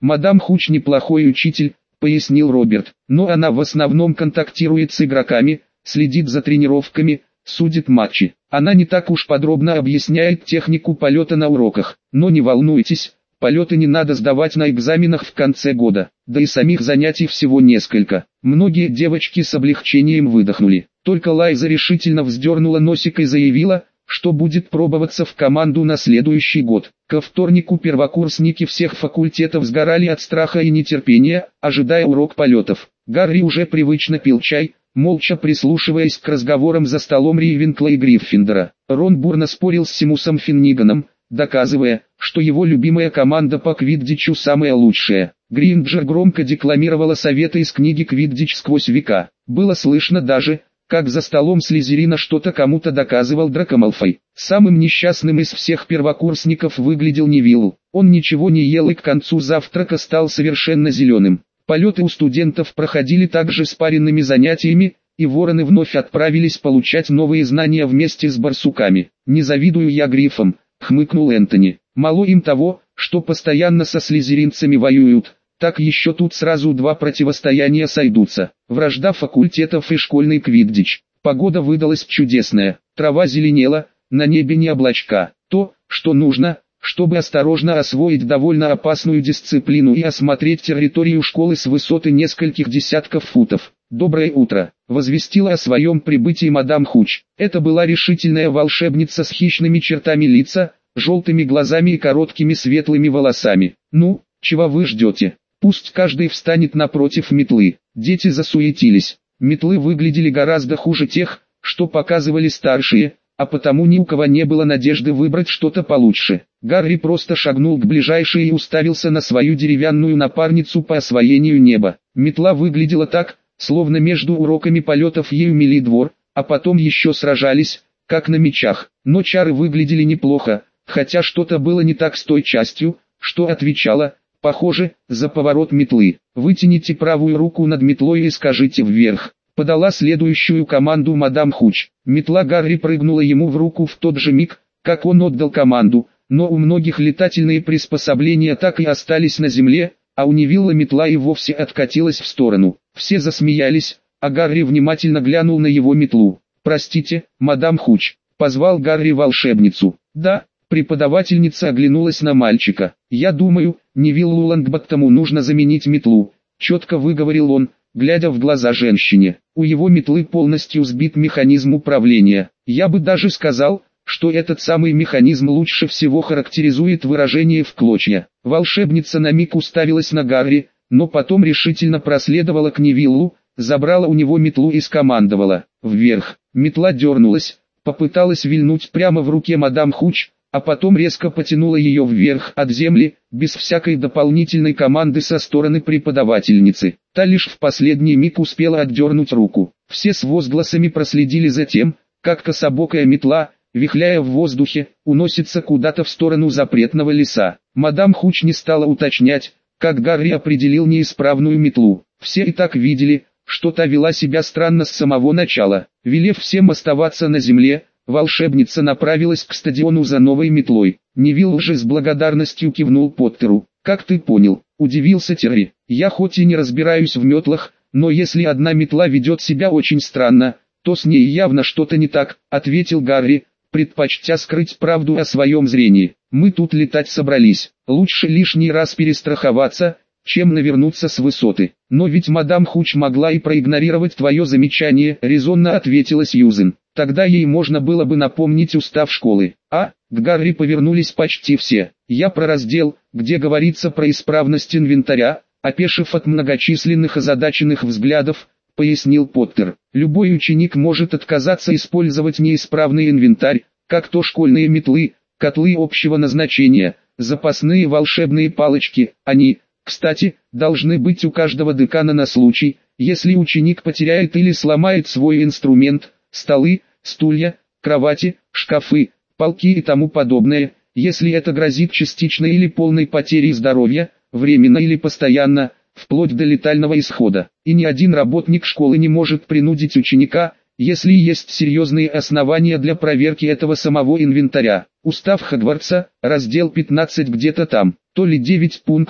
«Мадам Хуч неплохой учитель», — пояснил Роберт, «но она в основном контактирует с игроками, следит за тренировками, судит матчи. Она не так уж подробно объясняет технику полета на уроках, но не волнуйтесь, полеты не надо сдавать на экзаменах в конце года, да и самих занятий всего несколько». Многие девочки с облегчением выдохнули. Только Лайза решительно вздернула носик и заявила, что будет пробоваться в команду на следующий год. Ко вторнику первокурсники всех факультетов сгорали от страха и нетерпения, ожидая урок полетов. Гарри уже привычно пил чай, молча прислушиваясь к разговорам за столом Рейвенкла и Гриффиндора. Рон бурно спорил с Симусом Финниганом, доказывая, что его любимая команда по квиддичу самая лучшая. Гринджер громко декламировала советы из книги «Квиддич сквозь века». Было слышно даже, как за столом Слизерина что-то кому-то доказывал Драко Малфой. Самым несчастным из всех первокурсников выглядел Невилл. Он ничего не ел и к концу завтрака стал совершенно зеленым. Полеты у студентов проходили также с паренными занятиями, и вороны вновь отправились получать новые знания вместе с барсуками. «Не завидую я грифам», — хмыкнул Энтони. «Мало им того, что постоянно со слизеринцами воюют, так еще тут сразу два противостояния сойдутся. Вражда факультетов и школьный квиддич». Погода выдалась чудесная, трава зеленела, на небе не облачка. То, что нужно, чтобы осторожно освоить довольно опасную дисциплину и осмотреть территорию школы с высоты нескольких десятков футов. «Доброе утро», — возвестила о своем прибытии мадам Хуч. Это была решительная волшебница с хищными чертами лица, желтыми глазами и короткими светлыми волосами. «Ну, чего вы ждете? Пусть каждый встанет напротив метлы». Дети засуетились. Метлы выглядели гораздо хуже тех, что показывали старшие, а потому ни у кого не было надежды выбрать что-то получше. Гарри просто шагнул к ближайшей и уставился на свою деревянную напарницу по освоению неба. Метла выглядела так, словно между уроками полетов ею мели двор, а потом еще сражались, как на мечах. Но чары выглядели неплохо, хотя что-то было не так с той частью, что отвечала, похоже, за поворот метлы. «Вытяните правую руку над метлой и скажите вверх», — подала следующую команду мадам Хуч. Метла Гарри прыгнула ему в руку в тот же миг, как он отдал команду, но у многих летательные приспособления так и остались на земле, а у Невилла метла и вовсе откатилась в сторону. Все засмеялись, а Гарри внимательно глянул на его метлу. «Простите, мадам Хуч», — позвал Гарри волшебницу. «Да». Преподавательница оглянулась на мальчика. «Я думаю, Невиллу Лонгботтому нужно заменить метлу», — четко выговорил он, глядя в глаза женщине. «У его метлы полностью сбит механизм управления. Я бы даже сказал, что этот самый механизм лучше всего характеризует выражение «в клочья». Волшебница на миг уставилась на Гарри, но потом решительно проследовала к Невиллу, забрала у него метлу и скомандовала «вверх». Метла дернулась, попыталась вильнуть прямо в руке мадам Хуч, а потом резко потянула ее вверх от земли, без всякой дополнительной команды со стороны преподавательницы. Та лишь в последний миг успела отдернуть руку. Все с возгласами проследили за тем, как кособокая метла, вихляя в воздухе, уносится куда-то в сторону запретного леса. Мадам Хуч не стала уточнять, как Гарри определил неисправную метлу. Все и так видели, что та вела себя странно с самого начала. Велев всем оставаться на земле, волшебница направилась к стадиону за новой метлой. Невилл же с благодарностью кивнул Поттеру. «Как ты понял?» – удивился Терри. «Я хоть и не разбираюсь в метлах, но если одна метла ведет себя очень странно, то с ней явно что-то не так», – ответил Гарри, предпочтя скрыть правду о своем зрении. «Мы тут летать собрались. Лучше лишний раз перестраховаться, чем навернуться с высоты». «Но ведь мадам Хуч могла и проигнорировать твое замечание», – резонно ответила Сьюзен. «Тогда ей можно было бы напомнить устав школы». К Гарри повернулись почти все. «Я про раздел, где говорится про исправность инвентаря», опешив от многочисленных озадаченных взглядов, пояснил Поттер. «Любой ученик может отказаться использовать неисправный инвентарь, как то школьные метлы, котлы общего назначения, запасные волшебные палочки. Они, кстати, должны быть у каждого декана на случай, если ученик потеряет или сломает свой инструмент, столы, стулья, кровати, шкафы, полки и тому подобное, если это грозит частичной или полной потерей здоровья, временно или постоянно, вплоть до летального исхода. И ни один работник школы не может принудить ученика, если есть серьезные основания для проверки этого самого инвентаря. Устав Хогвартса, раздел 15 где-то там, то ли 9 пункт,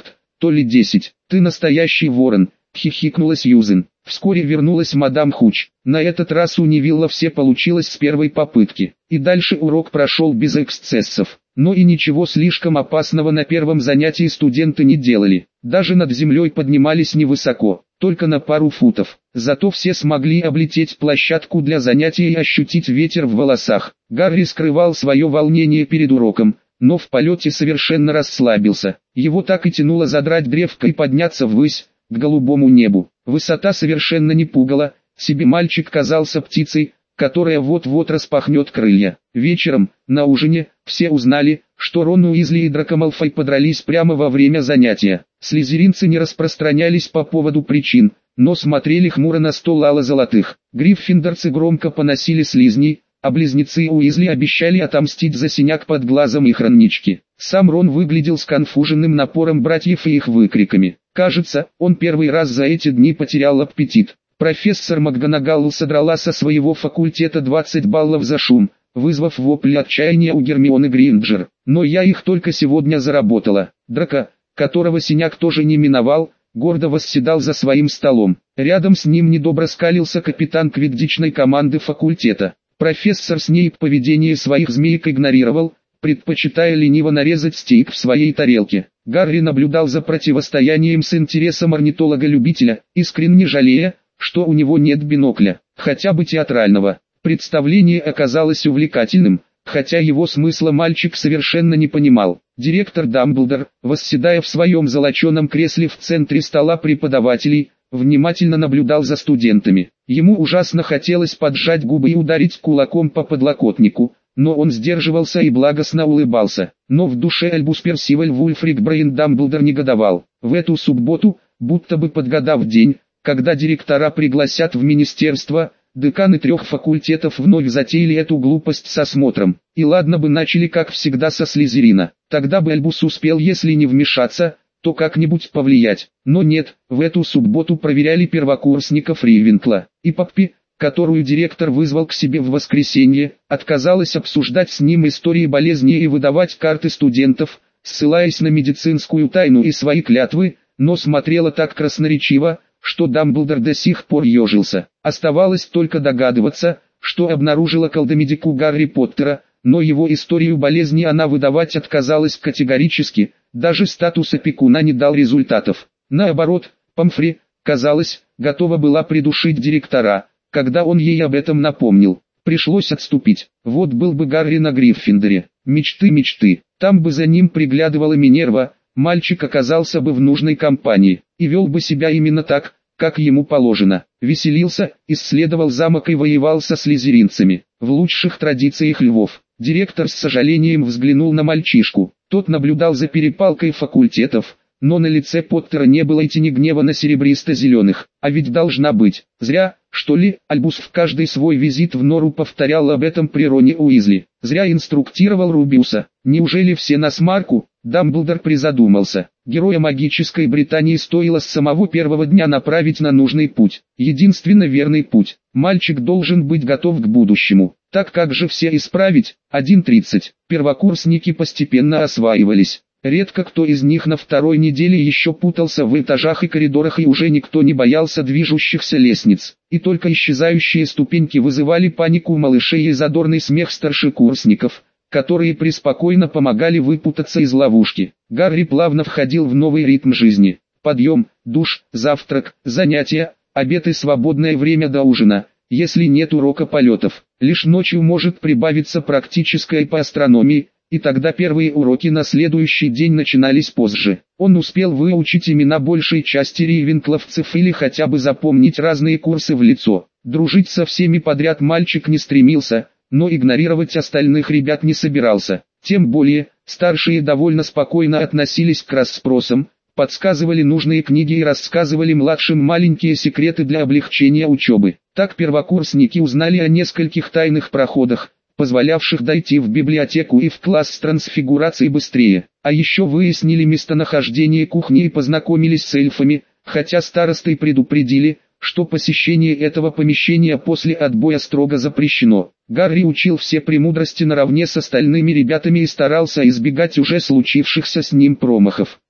то ли 10. «Ты настоящий ворон», — хихикнула Сьюзен. Вскоре вернулась мадам Хуч. На этот раз у Невилла все получилось с первой попытки. И дальше урок прошел без эксцессов. Но и ничего слишком опасного на первом занятии студенты не делали. Даже над землей поднимались невысоко, только на пару футов. Зато все смогли облететь площадку для занятий и ощутить ветер в волосах. Гарри скрывал свое волнение перед уроком, но в полете совершенно расслабился. Его так и тянуло задрать древко и подняться ввысь, к голубому небу. Высота совершенно не пугала, себе мальчик казался птицей, которая вот-вот распахнет крылья. Вечером, на ужине, все узнали, что Рон Уизли и Драко Малфой подрались прямо во время занятия. Слизеринцы не распространялись по поводу причин, но смотрели хмуро на стол ало-золотых. Гриффиндорцы громко поносили слизней, а близнецы Уизли обещали отомстить за синяк под глазом их раннички. Сам Рон выглядел сконфуженным напором братьев и их выкриками. Кажется, он первый раз за эти дни потерял аппетит. Профессор МакГонагал содрала со своего факультета 20 баллов за шум, вызвав вопли отчаяния у Гермионы Грейнджер. Но я их только сегодня заработала. Драко, которого синяк тоже не миновал, гордо восседал за своим столом. Рядом с ним недобро скалился капитан квиддичной команды факультета. Профессор Снейп поведение своих змеек игнорировал, предпочитая лениво нарезать стейк в своей тарелке. Гарри наблюдал за противостоянием с интересом орнитолога-любителя, искренне жалея, что у него нет бинокля, хотя бы театрального. Представление оказалось увлекательным, хотя его смысла мальчик совершенно не понимал. Директор Дамблдор, восседая в своем золоченом кресле в центре стола преподавателей, внимательно наблюдал за студентами. Ему ужасно хотелось поджать губы и ударить кулаком по подлокотнику, но он сдерживался и благостно улыбался. Но в душе Альбус Персиваль Вульфрик Брейн Дамблдор негодовал. В эту субботу, будто бы подгадав день, когда директора пригласят в министерство, деканы 3 факультетов вновь затеяли эту глупость с осмотром. И ладно бы начали как всегда со Слизерина, тогда бы Альбус успел, если не вмешаться, то как-нибудь повлиять. Но нет, в эту субботу проверяли первокурсников Ривенкла. И Поппи, которую директор вызвал к себе в воскресенье, отказалась обсуждать с ним истории болезни и выдавать карты студентов, ссылаясь на медицинскую тайну и свои клятвы, но смотрела так красноречиво, что Дамблдор до сих пор ежился. Оставалось только догадываться, что обнаружила колдомедику Гарри Поттера, но его историю болезни она выдавать отказалась категорически, даже статус опекуна не дал результатов. Наоборот, Помфри, казалось, готова была придушить директора, когда он ей об этом напомнил. Пришлось отступить. Вот был бы Гарри на Гриффиндоре. Мечты. Там бы за ним приглядывала Минерва, мальчик оказался бы в нужной компании, и вел бы себя именно так, как ему положено. Веселился, исследовал замок и воевал со слизеринцами, в лучших традициях львов. Директор с сожалением взглянул на мальчишку. Тот наблюдал за перепалкой факультетов, но на лице Поттера не было и тени гнева на серебристо-зеленых. А ведь должна быть. Зря, что ли, Альбус в каждый свой визит в нору повторял об этом при Роне Уизли. Зря инструктировал Рубиуса. Неужели все на смарку? Дамблдор призадумался. Героя магической Британии стоило с самого первого дня направить на нужный путь. Единственно верный путь. Мальчик должен быть готов к будущему. Так как же все исправить? 1:30. Первокурсники постепенно осваивались. Редко кто из них на второй неделе еще путался в этажах и коридорах, и уже никто не боялся движущихся лестниц. И только исчезающие ступеньки вызывали панику у малышей и задорный смех старшекурсников, которые преспокойно помогали выпутаться из ловушки. Гарри плавно входил в новый ритм жизни. Подъем, душ, завтрак, занятия, обед и свободное время до ужина. Если нет урока полетов, лишь ночью может прибавиться практическое по астрономии, и тогда первые уроки на следующий день начинались позже. Он успел выучить имена большей части ривенкловцев или хотя бы запомнить разные курсы в лицо. Дружить со всеми подряд мальчик не стремился, но игнорировать остальных ребят не собирался. Тем более, старшие довольно спокойно относились к расспросам, подсказывали нужные книги и рассказывали младшим маленькие секреты для облегчения учебы. Так первокурсники узнали о нескольких тайных проходах, позволявших дойти в библиотеку и в класс с трансфигурацией быстрее. А еще выяснили местонахождение кухни и познакомились с эльфами, хотя старосты предупредили, что посещение этого помещения после отбоя строго запрещено. Гарри учил все премудрости наравне с остальными ребятами и старался избегать уже случившихся с ним промахов.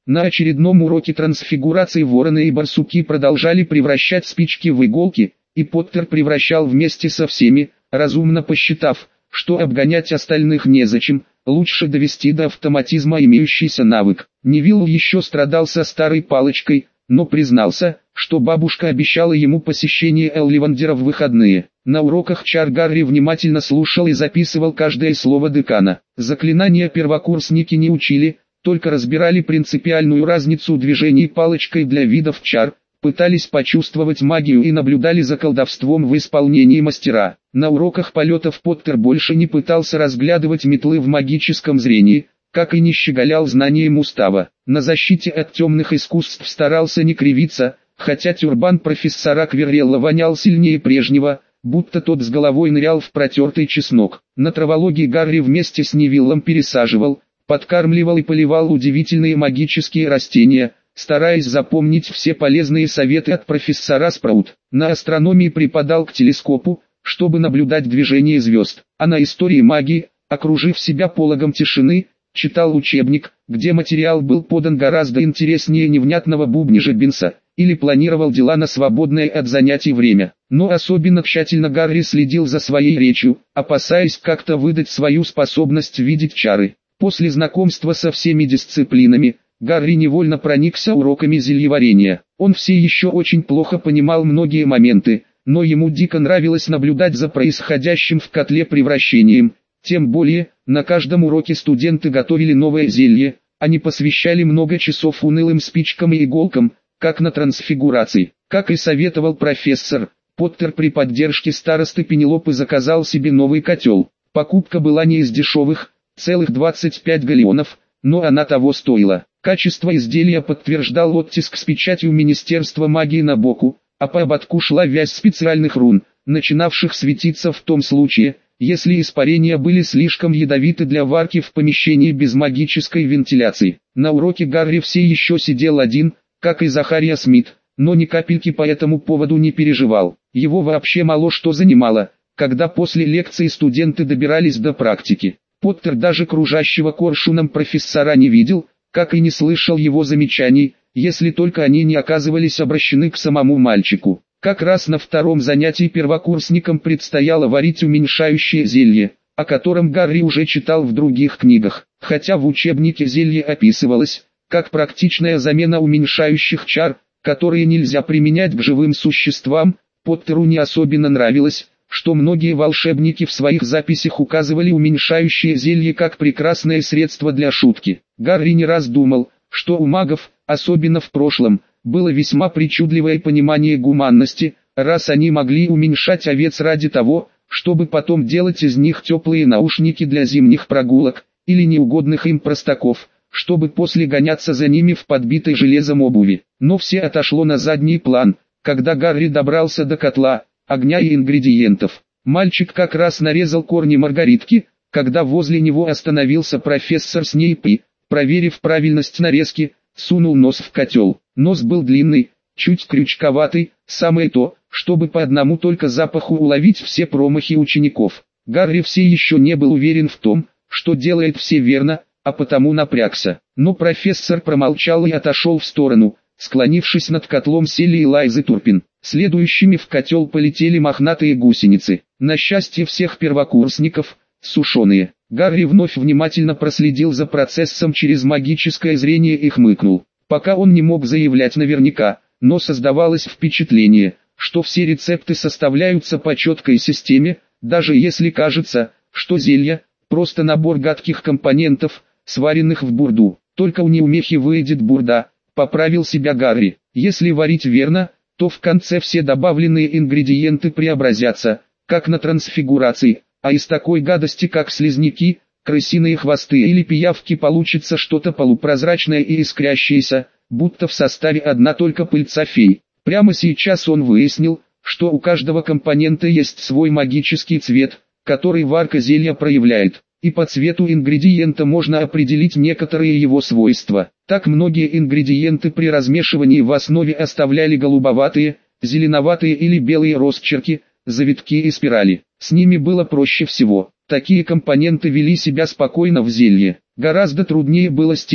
На очередном уроке трансфигурации вороны и барсуки продолжали превращать спички в иголки, и Поттер превращал вместе со всеми, разумно посчитав, что обгонять остальных незачем, лучше довести до автоматизма имеющийся навык. Невилл еще страдал со старой палочкой, но признался, что бабушка обещала ему посещение Элливандера в выходные. На уроках чар Гарри внимательно слушал и записывал каждое слово декана. Заклинания первокурсники не учили, только разбирали принципиальную разницу движений палочкой для видов чар, пытались почувствовать магию и наблюдали за колдовством в исполнении мастера. На уроках полетов Поттер больше не пытался разглядывать метлы в магическом зрении, как и не щеголял знанием устава. На защите от темных искусств старался не кривиться, хотя тюрбан профессора Квиррелла вонял сильнее прежнего, будто тот с головой нырял в протертый чеснок. На травологии Гарри вместе с Невиллом пересаживал, подкармливал и поливал удивительные магические растения, стараясь запомнить все полезные советы от профессора Спраут. На астрономии припадал к телескопу, чтобы наблюдать движение звезд, а на истории магии, окружив себя пологом тишины, читал учебник, где материал был подан гораздо интереснее невнятного бубнижа Бинса, или планировал дела на свободное от занятий время. Но особенно тщательно Гарри следил за своей речью, опасаясь как-то выдать свою способность видеть чары. После знакомства со всеми дисциплинами, Гарри невольно проникся уроками зельеварения. Он все еще очень плохо понимал многие моменты, но ему дико нравилось наблюдать за происходящим в котле превращением. Тем более, на каждом уроке студенты готовили новое зелье, они посвящали много часов унылым спичкам и иголкам, как на трансфигурации. Как и советовал профессор, Поттер при поддержке старосты Пенелопы заказал себе новый котел. Покупка была не из дешевых, целых 25 галлеонов, но она того стоила. Качество изделия подтверждал оттиск с печатью Министерства магии на боку, а по ободку шла вязь специальных рун, начинавших светиться в том случае, если испарения были слишком ядовиты для варки в помещении без магической вентиляции. На уроке Гарри все еще сидел один, как и Захария Смит, но ни капельки по этому поводу не переживал. Его вообще мало что занимало, когда после лекции студенты добирались до практики. Поттер даже кружащего коршуном профессора не видел, как и не слышал его замечаний, если только они не оказывались обращены к самому мальчику. Как раз на втором занятии первокурсникам предстояло варить уменьшающее зелье, о котором Гарри уже читал в других книгах. Хотя в учебнике зелье описывалось, как практичная замена уменьшающих чар, которые нельзя применять к живым существам, Поттеру не особенно нравилось, что многие волшебники в своих записях указывали уменьшающее зелье как прекрасное средство для шутки. Гарри не раз думал, что у магов, особенно в прошлом, было весьма причудливое понимание гуманности, раз они могли уменьшать овец ради того, чтобы потом делать из них теплые наушники для зимних прогулок, или неугодных им простаков, чтобы после гоняться за ними в подбитой железом обуви. Но все отошло на задний план, когда Гарри добрался до котла, огня и ингредиентов. Мальчик как раз нарезал корни маргаритки, когда возле него остановился профессор Снейп и, проверив правильность нарезки, сунул нос в котел. Нос был длинный, чуть крючковатый, самое то, чтобы по одному только запаху уловить все промахи учеников. Гарри все еще не был уверен в том, что делает все верно, а потому напрягся. Но профессор промолчал и отошел в сторону, склонившись над котлом сели и Лайзы Турпин. Следующими в котел полетели мохнатые гусеницы. На счастье всех первокурсников, сушеные. Гарри вновь внимательно проследил за процессом через магическое зрение и хмыкнул. Пока он не мог заявлять наверняка, но создавалось впечатление, что все рецепты составляются по четкой системе, даже если кажется, что зелье – просто набор гадких компонентов, сваренных в бурду. Только у неумехи выйдет бурда, поправил себя Гарри. Если варить верно, то в конце все добавленные ингредиенты преобразятся, как на трансфигурации, а из такой гадости как слизняки, крысиные хвосты или пиявки получится что-то полупрозрачное и искрящееся, будто в составе одна только пыльца фей. Прямо сейчас он выяснил, что у каждого компонента есть свой магический цвет, который варка зелья проявляет, и по цвету ингредиента можно определить некоторые его свойства. Так многие ингредиенты при размешивании в основе оставляли голубоватые, зеленоватые или белые росчерки, завитки и спирали. С ними было проще всего. Такие компоненты вели себя спокойно в зелье. Гораздо труднее было с теми,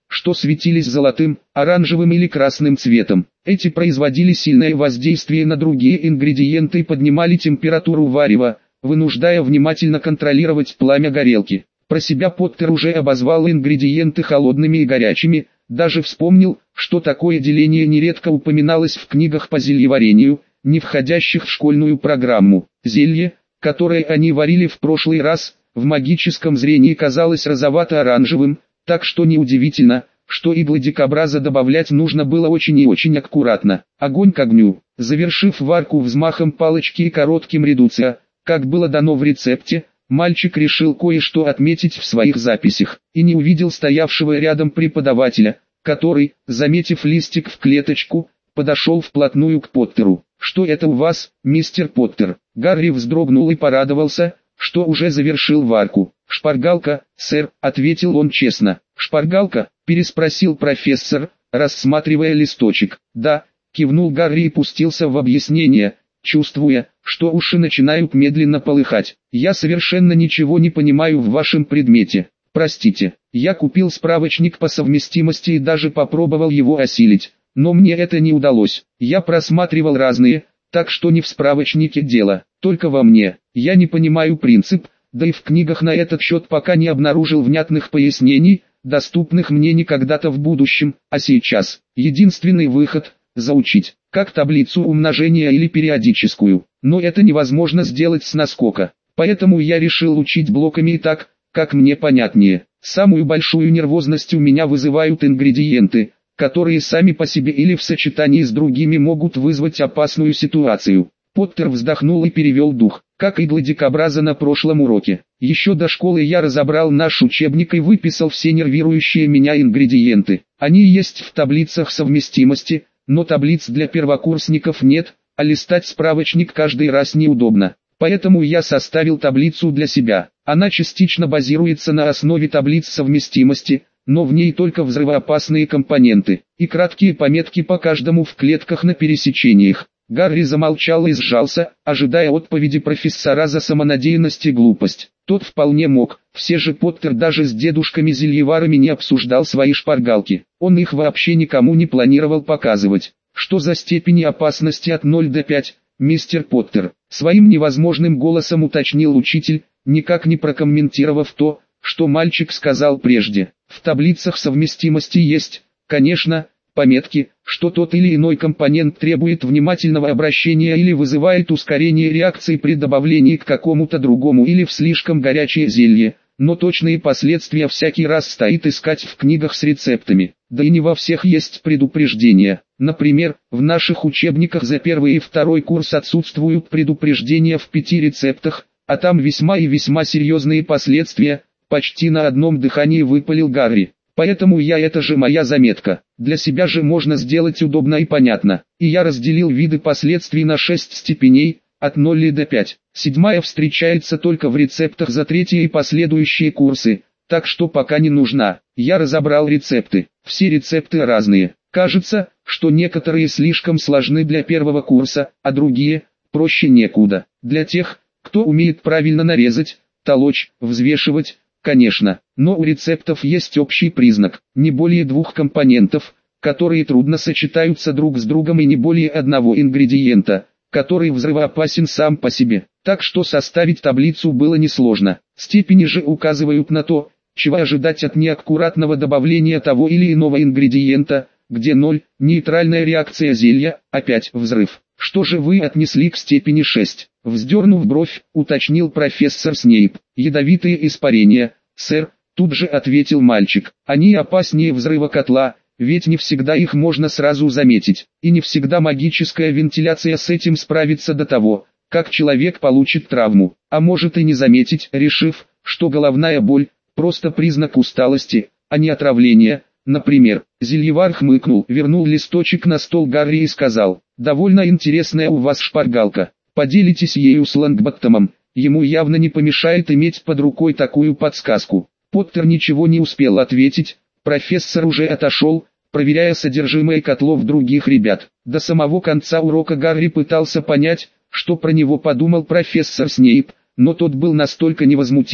что светились золотым, оранжевым или красным цветом. Эти производили сильное воздействие на другие ингредиенты и поднимали температуру варева, вынуждая внимательно контролировать пламя горелки. Про себя Поттер уже обозвал ингредиенты холодными и горячими, даже вспомнил, что такое деление нередко упоминалось в книгах по зельеварению, не входящих в школьную программу. Зелье, которое они варили в прошлый раз, в магическом зрении казалось розовато-оранжевым, так что неудивительно, что иглы дикобраза добавлять нужно было очень и очень аккуратно. Огонь к огню, завершив варку взмахом палочки и коротким редуцио, как было дано в рецепте, мальчик решил кое-что отметить в своих записях, и не увидел стоявшего рядом преподавателя, который, заметив листик в клеточку, подошел вплотную к Поттеру. «Что это у вас, мистер Поттер?» Гарри вздрогнул и порадовался, что уже завершил варку. «Шпаргалка, сэр», — ответил он честно. «Шпаргалка?» — переспросил профессор, рассматривая листочек. «Да», — кивнул Гарри и пустился в объяснение, чувствуя, что уши начинают медленно полыхать. «Я совершенно ничего не понимаю в вашем предмете. Простите, я купил справочник по совместимости и даже попробовал его осилить, но мне это не удалось. Я просматривал разные, так что не в справочнике дело, только во мне. Я не понимаю принцип, да и в книгах на этот счет пока не обнаружил внятных пояснений, доступных мне не когда-то в будущем, а сейчас. Единственный выход – заучить, как таблицу умножения или периодическую. Но это невозможно сделать с наскока, поэтому я решил учить блоками и так, как мне понятнее. Самую большую нервозность у меня вызывают ингредиенты, которые сами по себе или в сочетании с другими могут вызвать опасную ситуацию. Поттер вздохнул и перевел дух, как иглы дикобраза на прошлом уроке. Еще до школы я разобрал наш учебник и выписал все нервирующие меня ингредиенты. Они есть в таблицах совместимости, но таблиц для первокурсников нет, а листать справочник каждый раз неудобно. Поэтому я составил таблицу для себя. Она частично базируется на основе таблиц совместимости, но в ней только взрывоопасные компоненты и краткие пометки по каждому в клетках на пересечениях. Гарри замолчал и сжался, ожидая отповеди профессора за самонадеянность и глупость. Тот вполне мог, все же Поттер даже с дедушками-зельеварами не обсуждал свои шпаргалки. Он их вообще никому не планировал показывать. «Что за степени опасности от 0 до 5, мистер Поттер?» Своим невозможным голосом уточнил учитель, никак не прокомментировав то, что мальчик сказал прежде. В таблицах совместимости есть, конечно, пометки, что тот или иной компонент требует внимательного обращения или вызывает ускорение реакции при добавлении к какому-то другому или в слишком горячее зелье, но точные последствия всякий раз стоит искать в книгах с рецептами, да и не во всех есть предупреждения. Например, в наших учебниках за первый и второй курс отсутствуют предупреждения в 5 рецептах, а там весьма и весьма серьезные последствия, почти на одном дыхании выпалил Гарри. Поэтому это же моя заметка. Для себя же можно сделать удобно и понятно. И я разделил виды последствий на 6 степеней, от 0 до 5. 7 встречается только в рецептах за 3 и последующие курсы, так что пока не нужна. Я разобрал рецепты. Все рецепты разные. Кажется, что некоторые слишком сложны для первого курса, а другие проще некуда. Для тех, кто умеет правильно нарезать, толочь, взвешивать, конечно, но у рецептов есть общий признак, не более 2 компонентов, которые трудно сочетаются друг с другом и не более одного ингредиента, который взрывоопасен сам по себе. Так что составить таблицу было несложно. Степени же указывают на то, чего ожидать от неаккуратного добавления того или иного ингредиента, где 0 – нейтральная реакция зелья, а 5 – взрыв. Что же вы отнесли к степени 6? Вздернув бровь, уточнил профессор Снейп. Ядовитые испарения, сэр, тут же ответил мальчик. Они опаснее взрыва котла, ведь не всегда их можно сразу заметить. И не всегда магическая вентиляция с этим справится до того, как человек получит травму. А может и не заметить, решив, что головная боль – просто признак усталости, а не отравления. Например, зельевар хмыкнул, вернул листочек на стол Гарри и сказал: «Довольно интересная у вас шпаргалка. Поделитесь ею с Лонгботтомом, ему явно не помешает иметь под рукой такую подсказку». Поттер ничего не успел ответить, профессор уже отошел, проверяя содержимое котлов других ребят. До самого конца урока Гарри пытался понять, что про него подумал профессор Снейп, но тот был настолько невозмутим,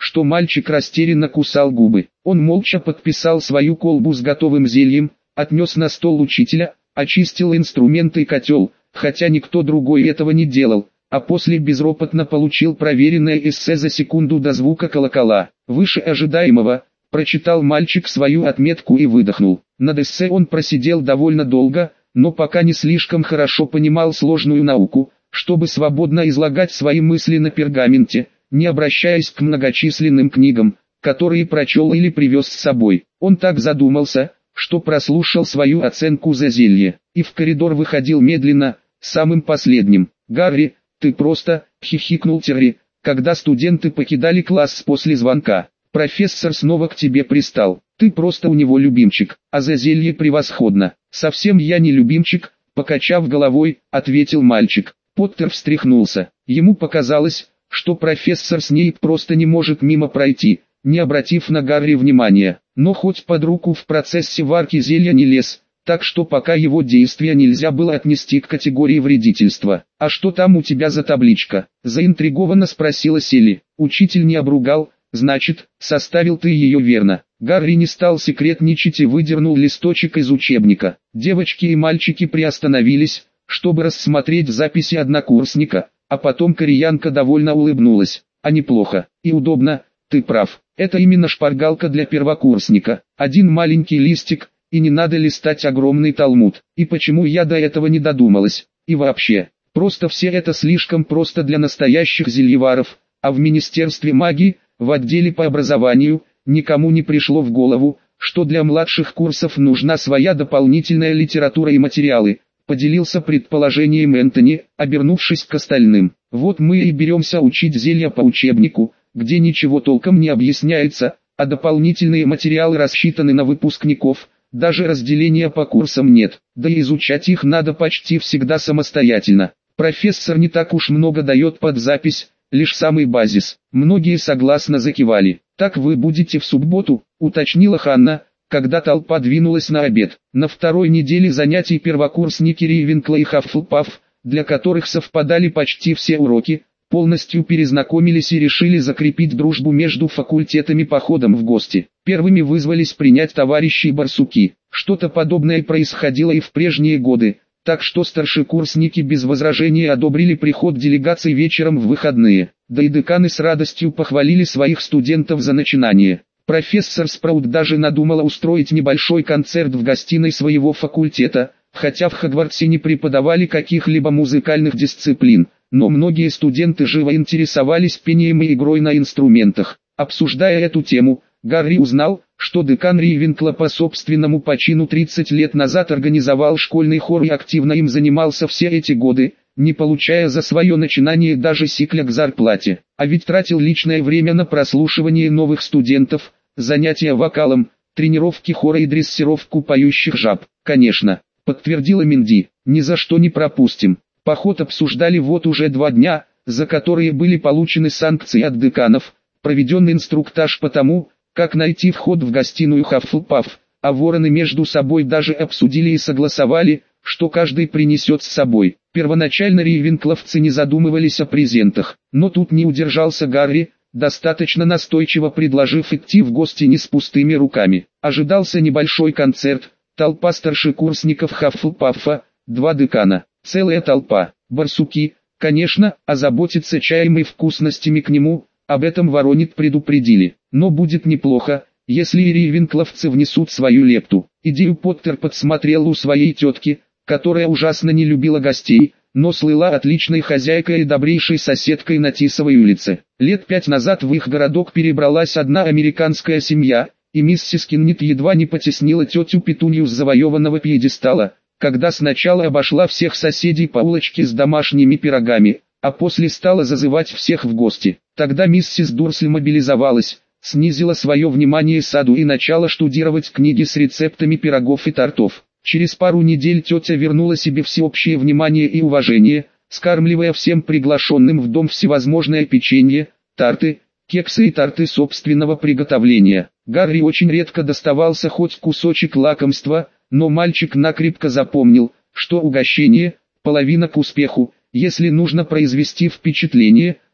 что мальчик растерянно кусал губы. Он молча подписал свою колбу с готовым зельем, отнес на стол учителя, очистил инструменты и котел, хотя никто другой этого не делал, а после безропотно получил проверенное эссе за секунду до звука колокола. Выше ожидаемого, прочитал мальчик свою отметку и выдохнул. Над эссе он просидел довольно долго, но пока не слишком хорошо понимал сложную науку, чтобы свободно излагать свои мысли на пергаменте, не обращаясь к многочисленным книгам, которые прочел или привез с собой. Он так задумался, что прослушал свою оценку за зелье, и в коридор выходил медленно, самым последним. «Гарри, ты просто...» — хихикнул Терри, когда студенты покидали класс после звонка. «Профессор снова к тебе пристал. Ты просто у него любимчик, а за зелье превосходно». «Совсем я не любимчик», — покачав головой, ответил мальчик. Поттер встряхнулся. Ему показалось, что профессор Снейп просто не может мимо пройти, не обратив на Гарри внимания. Но хоть под руку в процессе варки зелья не лез, так что пока его действия нельзя было отнести к категории вредительства. «А что там у тебя за табличка?» – заинтригованно спросила Селли. «Учитель не обругал, значит, составил ты ее верно». Гарри не стал секретничать и выдернул листочек из учебника. Девочки и мальчики приостановились, чтобы рассмотреть записи однокурсника, а потом кореянка довольно улыбнулась. «А неплохо и удобно, ты прав. Это именно шпаргалка для первокурсника. Один маленький листик, и не надо листать огромный талмуд. И почему я до этого не додумалась? И вообще, просто все это слишком просто для настоящих зельеваров, а в Министерстве магии, в отделе по образованию, никому не пришло в голову, что для младших курсов нужна своя дополнительная литература и материалы», поделился предположением Энтони, обернувшись к остальным. «Вот мы и беремся учить зелья по учебнику, где ничего толком не объясняется, а дополнительные материалы рассчитаны на выпускников, даже разделения по курсам нет, да и изучать их надо почти всегда самостоятельно. Профессор не так уж много дает под запись, лишь самый базис». Многие согласно закивали. «Так вы будете в субботу», уточнила Ханна, когда толпа двинулась на обед. На второй неделе занятий первокурсники Рейвенкла и Хаффлпаф, для которых совпадали почти все уроки, полностью перезнакомились и решили закрепить дружбу между факультетами походом в гости. Первыми вызвались принять товарищи Барсуки. Что-то подобное происходило и в прежние годы, так что старшекурсники без возражений одобрили приход делегаций вечером в выходные. Да и деканы с радостью похвалили своих студентов за начинание. Профессор Спраут даже надумала устроить небольшой концерт в гостиной своего факультета, хотя в Хогвартсе не преподавали каких-либо музыкальных дисциплин, но многие студенты живо интересовались пением и игрой на инструментах. Обсуждая эту тему, Гарри узнал, что декан Рейвенкла по собственному почину 30 лет назад организовал школьный хор и активно им занимался все эти годы, не получая за свое начинание даже сикля к зарплате. А ведь тратил личное время на прослушивание новых студентов, занятия вокалом, тренировки хора и дрессировку поющих жаб. «Конечно», — подтвердила Минди, — «ни за что не пропустим». Поход обсуждали вот уже 2 дня, за которые были получены санкции от деканов, проведен инструктаж по тому, как найти вход в гостиную Хаффлпаф, а вороны между собой даже обсудили и согласовали, что каждый принесет с собой. Первоначально рейвенкловцы не задумывались о презентах, но тут не удержался Гарри, достаточно настойчиво предложив идти в гости не с пустыми руками. Ожидался небольшой концерт, толпа старшекурсников Хаффлпафа, 2 декана, целая толпа. Барсуки, конечно, озаботится чаем и вкусностями к нему, об этом Воронит предупредили. Но будет неплохо, если и рейвенкловцы внесут свою лепту. Идею Поттер подсмотрел у своей тетки, которая ужасно не любила гостей, но слыла отличной хозяйкой и добрейшей соседкой на Тисовой улице. Лет 5 назад в их городок перебралась одна американская семья, и миссис Киннит едва не потеснила тетю Петунью с завоеванного пьедестала, когда сначала обошла всех соседей по улочке с домашними пирогами, а после стала зазывать всех в гости. Тогда миссис Дурсль мобилизовалась, снизила свое внимание саду и начала штудировать книги с рецептами пирогов и тортов. Через пару недель тетя вернула себе всеобщее внимание и уважение, скармливая всем приглашенным в дом всевозможное печенье, тарты, кексы и торты собственного приготовления. Гарри очень редко доставался хоть кусочек лакомства, но мальчик накрепко запомнил, что угощение – половина к успеху. Если нужно произвести впечатление,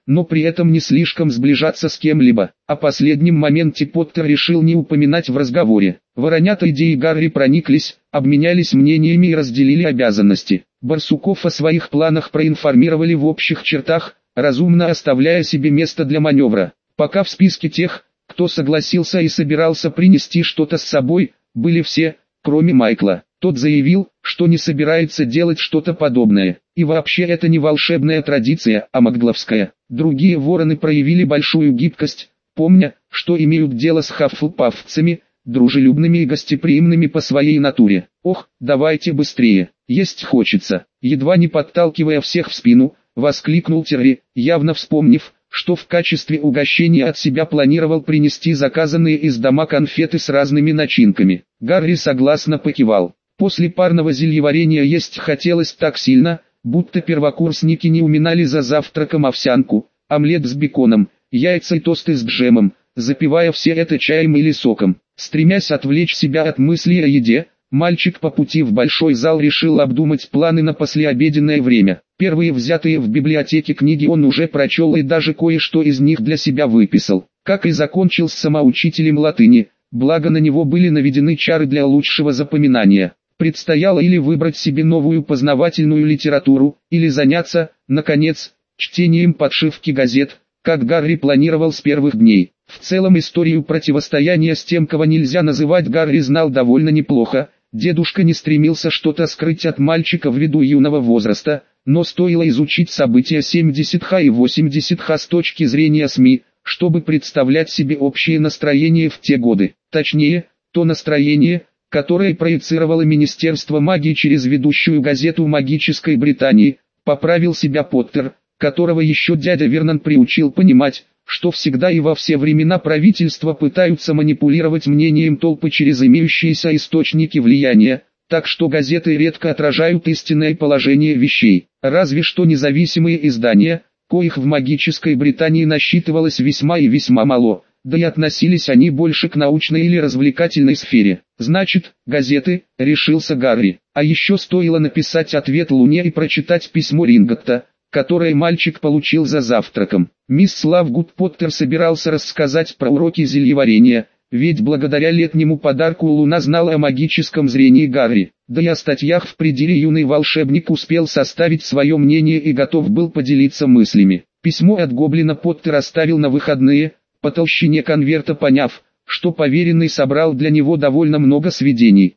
но при этом не слишком сближаться с кем-либо. О последнем моменте Поттер решил не упоминать в разговоре. Воронята идеи Гарри прониклись, обменялись мнениями и разделили обязанности. Барсуков о своих планах проинформировали в общих чертах, разумно оставляя себе место для маневра. Пока в списке тех, кто согласился и собирался принести что-то с собой, были все, кроме Майкла. Тот заявил, что не собирается делать что-то подобное. И вообще это не волшебная традиция, а магловская. Другие вороны проявили большую гибкость, помня, что имеют дело с хаффлпаффцами, дружелюбными и гостеприимными по своей натуре. «Ох, давайте быстрее, есть хочется!» Едва не подталкивая всех в спину, воскликнул Терри, явно вспомнив, что в качестве угощения от себя планировал принести заказанные из дома конфеты с разными начинками. Гарри согласно покивал. После парного зельеварения есть хотелось так сильно, будто первокурсники не уминали за завтраком овсянку, омлет с беконом, яйца и тосты с джемом, запивая все это чаем или соком. Стремясь отвлечь себя от мыслей о еде, мальчик по пути в большой зал решил обдумать планы на послеобеденное время. Первые взятые в библиотеке книги он уже прочел и даже кое-что из них для себя выписал. Как и закончил с самоучителем латыни, благо на него были наведены чары для лучшего запоминания. Предстояло или выбрать себе новую познавательную литературу, или заняться, наконец, чтением подшивки газет, как Гарри планировал с первых дней. В целом историю противостояния с тем, кого нельзя называть Гарри, знал довольно неплохо. Дедушка не стремился что-то скрыть от мальчика ввиду юного возраста, но стоило изучить события 70-х и 80-х с точки зрения СМИ, чтобы представлять себе общее настроение в те годы. Точнее, то настроение, которое проецировало Министерство магии через ведущую газету магической Британии, поправил себя Поттер, которого еще дядя Вернон приучил понимать, что всегда и во все времена правительства пытаются манипулировать мнением толпы через имеющиеся источники влияния, так что газеты редко отражают истинное положение вещей. Разве что независимые издания, коих в магической Британии насчитывалось весьма и весьма мало, да и относились они больше к научной или развлекательной сфере. «Значит, газеты», — решился Гарри. А еще стоило написать ответ Луне и прочитать письмо Ринготта, которое мальчик получил за завтраком. Мисс Лавгуд Поттер собирался рассказать про уроки зельеварения, ведь благодаря летнему подарку Луна знала о магическом зрении Гарри. Да и о статьях в пределе юный волшебник успел составить свое мнение и готов был поделиться мыслями. Письмо от Гоблина Поттер оставил на выходные, по толщине конверта поняв, что поверенный собрал для него довольно много сведений.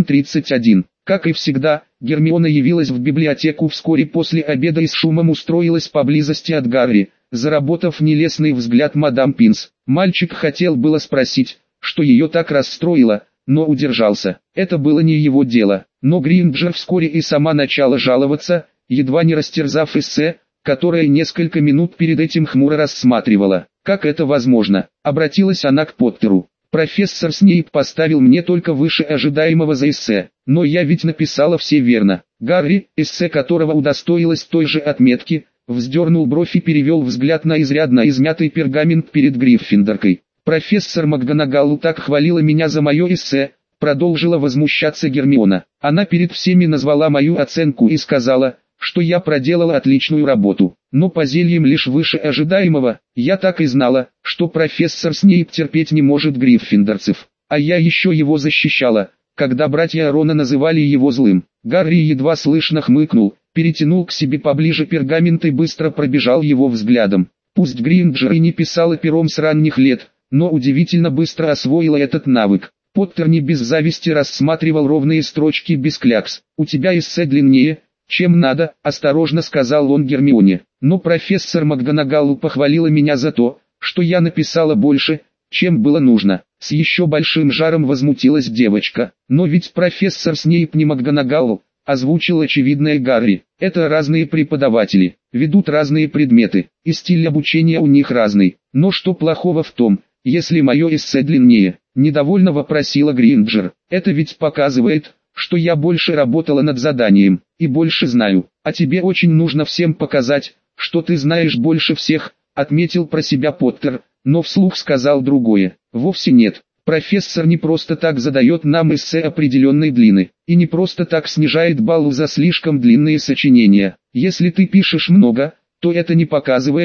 1.31. Как и всегда, Гермиона явилась в библиотеку вскоре после обеда и с шумом устроилась поблизости от Гарри, заработав нелестный взгляд мадам Пинс. Мальчик хотел было спросить, что ее так расстроило, но удержался. Это было не его дело. Но Гринджер вскоре и сама начала жаловаться, едва не растерзав эссе, которое несколько минут перед этим хмуро рассматривала. «Как это возможно?» — обратилась она к Поттеру. «Профессор Снейп поставил мне только выше ожидаемого за эссе, но я ведь написала все верно». Гарри, эссе которого удостоилась той же отметки, вздернул бровь и перевел взгляд на изрядно измятый пергамент перед Гриффиндоркой. «Профессор МакГонагалл так хвалила меня за мое эссе», — продолжила возмущаться Гермиона. «Она перед всеми назвала мою оценку и сказала, что я проделала отличную работу, но по зельям лишь выше ожидаемого. Я так и знала, что профессор Снейп терпеть не может гриффиндорцев, а я еще его защищала, когда братья Рона называли его злым». Гарри едва слышно хмыкнул, перетянул к себе поближе пергамент и быстро пробежал его взглядом. Пусть Гринджер и не писала пером с ранних лет, но удивительно быстро освоила этот навык. Поттер не без зависти рассматривал ровные строчки без клякс. «У тебя эссе длиннее, чем надо», — осторожно сказал он Гермионе. «Но профессор МакГонагалл похвалила меня за то, что я написала больше, чем было нужно». С еще большим жаром возмутилась девочка. «Но ведь профессор Снейп не МакГонагалл», — озвучил очевидное Гарри. «Это разные преподаватели, ведут разные предметы, и стиль обучения у них разный. Но что плохого в том, если мое эссе длиннее?» — недовольно вопросила Гринджер. «Это ведь показывает, что я больше работала над заданием, и больше знаю, а тебе очень нужно всем показать, что ты знаешь больше всех», — отметил про себя Поттер, но вслух сказал другое. «Вовсе нет, профессор не просто так задает нам эссе определенной длины, и не просто так снижает балл за слишком длинные сочинения. Если ты пишешь много, то это не показывает,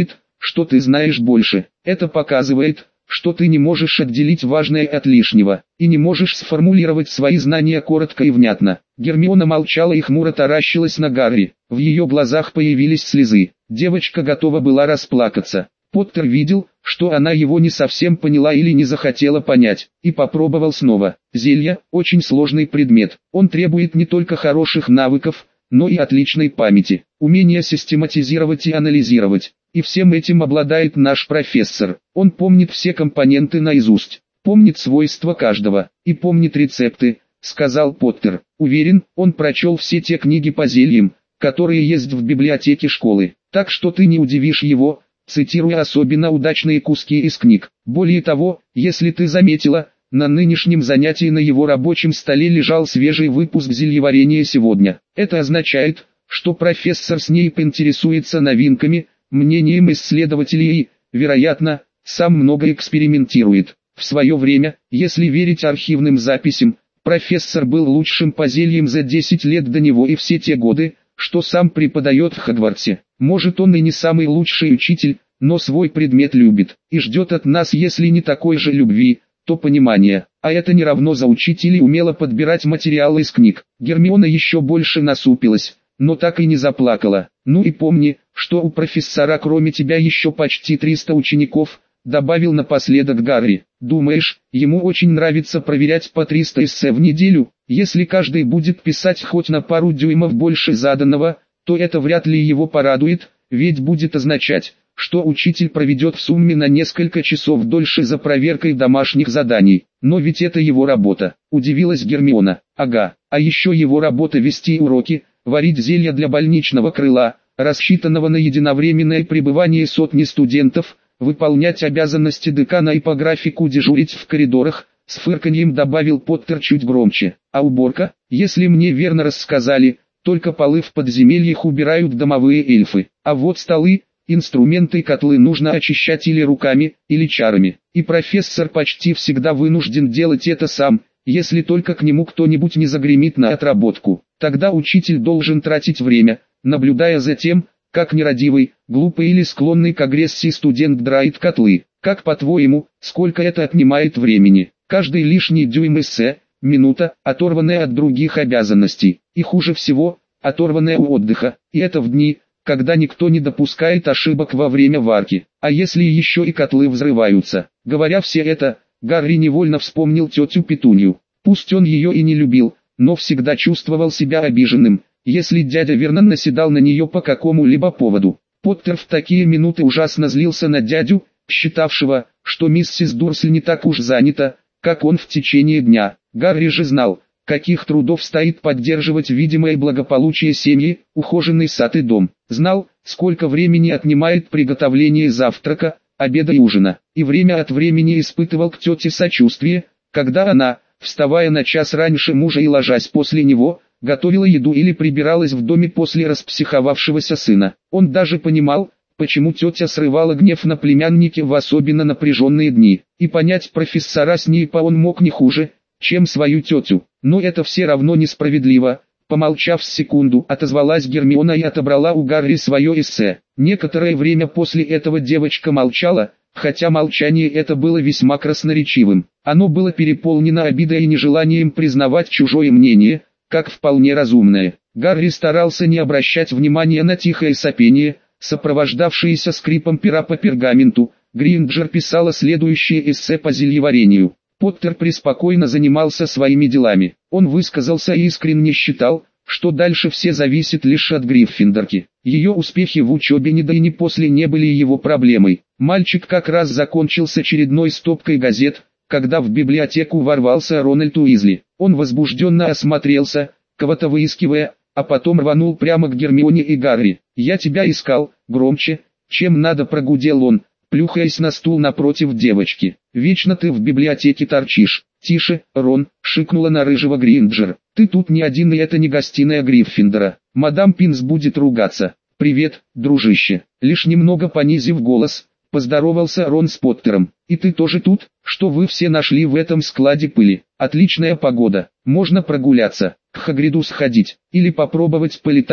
что ты знаешь больше. Это показывает, что ты не можешь отделить важное от лишнего, и не можешь сформулировать свои знания коротко и внятно. Гермиона молчала и хмуро таращилась на Гарри. В ее глазах появились слезы. Девочка готова была расплакаться. Поттер видел, что она его не совсем поняла или не захотела понять, и попробовал снова. Зелье – очень сложный предмет. Он требует не только хороших навыков, но и отличной памяти, умения систематизировать и анализировать. И всем этим обладает наш профессор. Он помнит все компоненты наизусть, помнит свойства каждого, и помнит рецепты, сказал Поттер. Уверен, он прочел все те книги по зельям, которые есть в библиотеке школы, так что ты не удивишь его, цитируя особенно удачные куски из книг. Более того, если ты заметила, на нынешнем занятии на его рабочем столе лежал свежий выпуск зельеварения сегодня. Это означает, что профессор Снейп интересуется новинками, мнением исследователей и, вероятно, сам много экспериментирует. В свое время, если верить архивным записям, профессор был лучшим по зельям за 10 лет до него и все те годы, что сам преподает в Хогвартсе. Может, он и не самый лучший учитель, но свой предмет любит, и ждет от нас, если не такой же любви, то понимания. А это не равно заучить или умело подбирать материалы из книг. Гермиона еще больше насупилась, но так и не заплакала. Ну и помни, что у профессора кроме тебя еще почти 300 учеников, добавил напоследок Гарри. Думаешь, ему очень нравится проверять по 300 эссе в неделю? Если каждый будет писать хоть на пару дюймов больше заданного, то это вряд ли его порадует, ведь будет означать, что учитель проведет в сумме на несколько часов дольше за проверкой домашних заданий. Но ведь это его работа, удивилась Гермиона. Ага, а еще его работа вести уроки, варить зелья для больничного крыла, рассчитанного на единовременное пребывание сотни студентов, выполнять обязанности декана и по графику дежурить в коридорах, с фырканьем добавил Поттер чуть громче. А уборка, если мне верно рассказали, только полы в подземельях убирают домовые эльфы, а вот столы, инструменты и котлы нужно очищать или руками, или чарами. И профессор почти всегда вынужден делать это сам, если только к нему кто-нибудь не загремит на отработку. Тогда учитель должен тратить время, наблюдая за тем, как нерадивый, глупый или склонный к агрессии студент драит котлы. Как по-твоему, сколько это отнимает времени? Каждый лишний дюйм эссе, минута, оторванная от других обязанностей. И хуже всего, оторванная у отдыха. И это в дни, когда никто не допускает ошибок во время варки. А если еще и котлы взрываются? Говоря все это, Гарри невольно вспомнил тетю Петунью. Пусть он ее и не любил, но всегда чувствовал себя обиженным, если дядя Вернон наседал на нее по какому-либо поводу. Поттер в такие минуты ужасно злился на дядю, считавшего, что миссис Дурсль не так уж занята, как он в течение дня. Гарри же знал, каких трудов стоит поддерживать видимое благополучие семьи, ухоженный сад и дом. Знал, сколько времени отнимает приготовление завтрака, обеда и ужина. И время от времени испытывал к тете сочувствие, когда она, вставая на час раньше мужа и ложась после него, готовила еду или прибиралась в доме после распсиховавшегося сына. Он даже понимал, почему тетя срывала гнев на племяннике в особенно напряженные дни. И понять профессора Снейпа он мог не хуже, чем свою тетю. Но это все равно несправедливо. Помолчав секунду, отозвалась Гермиона и отобрала у Гарри свое эссе. Некоторое время после этого девочка молчала, хотя молчание это было весьма красноречивым. Оно было переполнено обидой и нежеланием признавать чужое мнение, как вполне разумное. Гарри старался не обращать внимания на тихое сопение, сопровождавшееся скрипом пера по пергаменту. Гринджер писала следующее эссе по зельеварению. Поттер преспокойно занимался своими делами. Он высказался и искренне считал, что дальше все зависит лишь от Гриффиндорки. Ее успехи в учебе ни до и ни после не были его проблемой. Мальчик как раз закончил с очередной стопкой газет, когда в библиотеку ворвался Рональд Уизли. Он возбужденно осмотрелся, кого-то выискивая, а потом рванул прямо к Гермионе и Гарри. «Я тебя искал», громче, чем надо прогудел он, плюхаясь на стул напротив девочки. «Вечно ты в библиотеке торчишь». «Тише, Рон», шикнула на рыжего Гринджер. «Ты тут не один и это не гостиная Гриффиндора. Мадам Пинс будет ругаться». «Привет, дружище». Лишь немного понизив голос, поздоровался Рон с Поттером. «И ты тоже тут? Что вы все нашли в этом складе пыли? Отличная погода. Можно прогуляться, к Хагриду сходить, или попробовать полетать,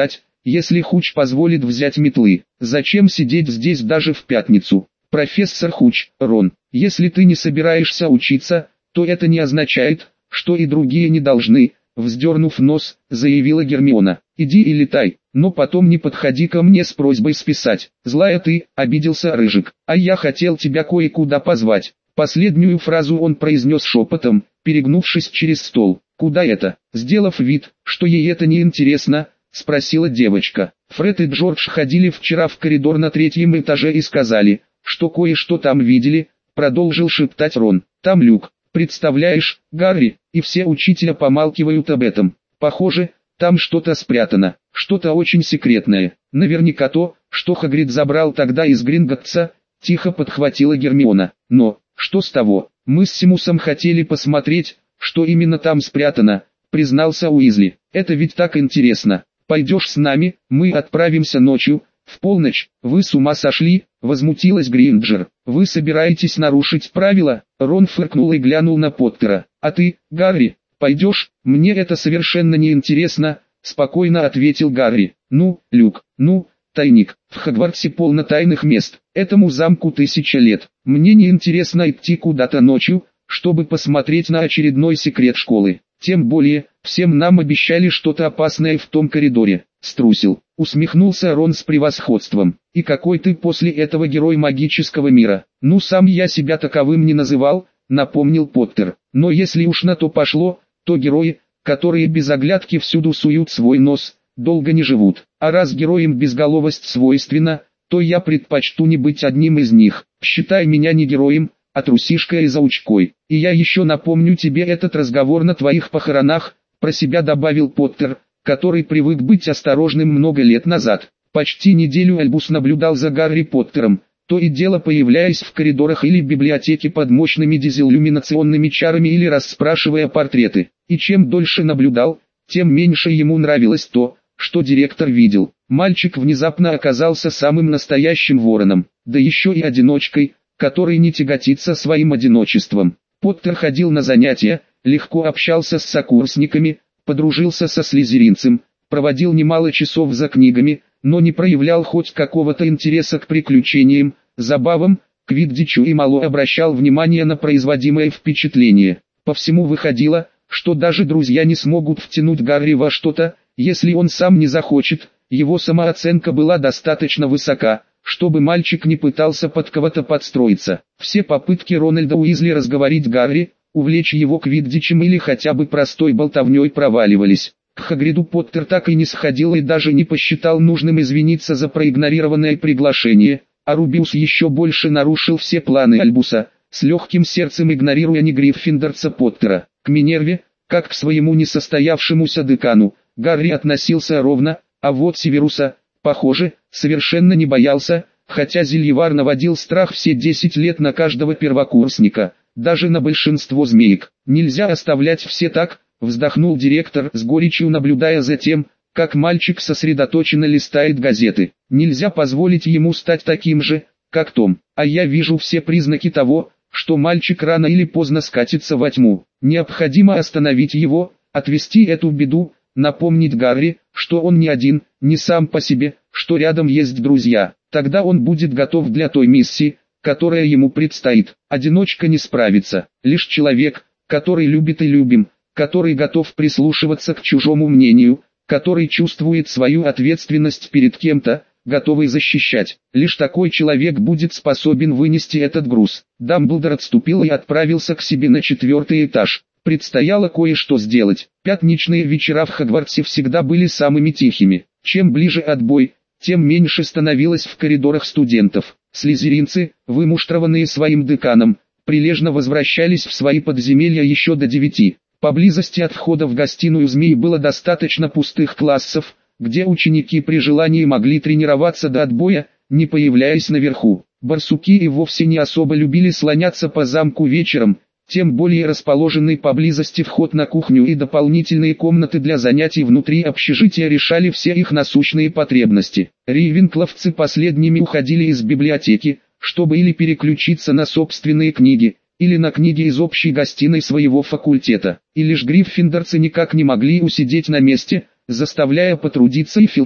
если Хуч позволит взять метлы. Зачем сидеть здесь даже в пятницу? Профессор Хуч, Рон, если ты не собираешься учиться, то это не означает, что и другие не должны, вздернув нос, заявила Гермиона. Иди и летай, но потом не подходи ко мне с просьбой списать. Злая ты, обиделся Рыжик, а я хотел тебя кое-куда позвать. Последнюю фразу он произнес шепотом, перегнувшись через стол. Куда это? Сделав вид, что ей это не интересно, спросила девочка. Фред и Джордж ходили вчера в коридор на 3-м этаже и сказали, что кое-что там видели, продолжил шептать Рон. Там люк. Представляешь, Гарри, и все учителя помалкивают об этом. Похоже, там что-то спрятано, что-то очень секретное. Наверняка то, что Хагрид забрал тогда из Гринготтса, тихо подхватила Гермиона. Но, что с того? Мы с Симусом хотели посмотреть, что именно там спрятано, признался Уизли. Это ведь так интересно. Пойдешь с нами, мы отправимся ночью, в полночь. Вы с ума сошли, возмутилась Гринджер. Вы собираетесь нарушить правила? Рон фыркнул и глянул на Поттера. А ты, Гарри, пойдешь? Мне это совершенно не интересно, спокойно ответил Гарри. Ну, Люк, ну, тайник. В Хогвартсе полно тайных мест. Этому замку 1000 лет. Мне не интересно идти куда-то ночью, чтобы посмотреть на очередной секрет школы. Тем более, всем нам обещали что-то опасное в том коридоре. Струсил, усмехнулся Рон с превосходством. И какой ты после этого герой магического мира? Ну сам я себя таковым не называл, напомнил Поттер. Но если уж на то пошло, то герои, которые без оглядки всюду суют свой нос, долго не живут. А раз героям безголовость свойственна, то я предпочту не быть одним из них. Считай меня не героем, а трусишкой и заучкой. И я еще напомню тебе этот разговор на твоих похоронах, про себя добавил Поттер, который привык быть осторожным много лет назад. Почти неделю Альбус наблюдал за Гарри Поттером, то и дело появляясь в коридорах или библиотеке под мощными дизиллюминационными чарами или расспрашивая портреты. И чем дольше наблюдал, тем меньше ему нравилось то, что директор видел. Мальчик внезапно оказался самым настоящим вороном, да еще и одиночкой, который не тяготится своим одиночеством. Поттер ходил на занятия, легко общался с сокурсниками, подружился со слизеринцем, проводил немало часов за книгами, но не проявлял хоть какого-то интереса к приключениям, забавам, квиддичу и мало обращал внимания на производимое впечатление. По всему выходило, что даже друзья не смогут втянуть Гарри во что-то, если он сам не захочет. Его самооценка была достаточно высока, чтобы мальчик не пытался под кого-то подстроиться. Все попытки Рональда Уизли разговорить Гарри, увлечь его квиддичем или хотя бы простой болтовней проваливались. К Хагриду Поттер так и не сходил и даже не посчитал нужным извиниться за проигнорированное приглашение, а Рубиус еще больше нарушил все планы Альбуса, с легким сердцем игнорируя не Гриффиндорца Поттера. К Минерве, как к своему несостоявшемуся декану, Гарри относился ровно, а вот Северуса, похоже, совершенно не боялся, хотя Зельевар наводил страх все 10 лет на каждого первокурсника, даже на большинство змеек. Нельзя оставлять все так, вздохнул директор с горечью, наблюдая за тем, как мальчик сосредоточенно листает газеты. Нельзя позволить ему стать таким же, как Том. А я вижу все признаки того, что мальчик рано или поздно скатится во тьму. Необходимо остановить его, отвести эту беду, напомнить Гарри, что он не один, не сам по себе, что рядом есть друзья. Тогда он будет готов для той миссии, которая ему предстоит. Одиночка не справится. Лишь человек, который любит и любим, который готов прислушиваться к чужому мнению, который чувствует свою ответственность перед кем-то, готовый защищать. Лишь такой человек будет способен вынести этот груз. Дамблдор отступил и отправился к себе на 4-й этаж. Предстояло кое-что сделать. Пятничные вечера в Хогвартсе всегда были самыми тихими. Чем ближе отбой, тем меньше становилось в коридорах студентов. Слизеринцы, вымуштрованные своим деканом, прилежно возвращались в свои подземелья еще до 9. Поблизости от входа в гостиную змей было достаточно пустых классов, где ученики при желании могли тренироваться до отбоя, не появляясь наверху. Барсуки и вовсе не особо любили слоняться по замку вечером, тем более расположенный поблизости вход на кухню и дополнительные комнаты для занятий внутри общежития решали все их насущные потребности. Рейвенкловцы последними уходили из библиотеки, чтобы или переключиться на собственные книги, или на книги из общей гостиной своего факультета. И лишь гриффиндорцы никак не могли усидеть на месте, заставляя потрудиться и Филча,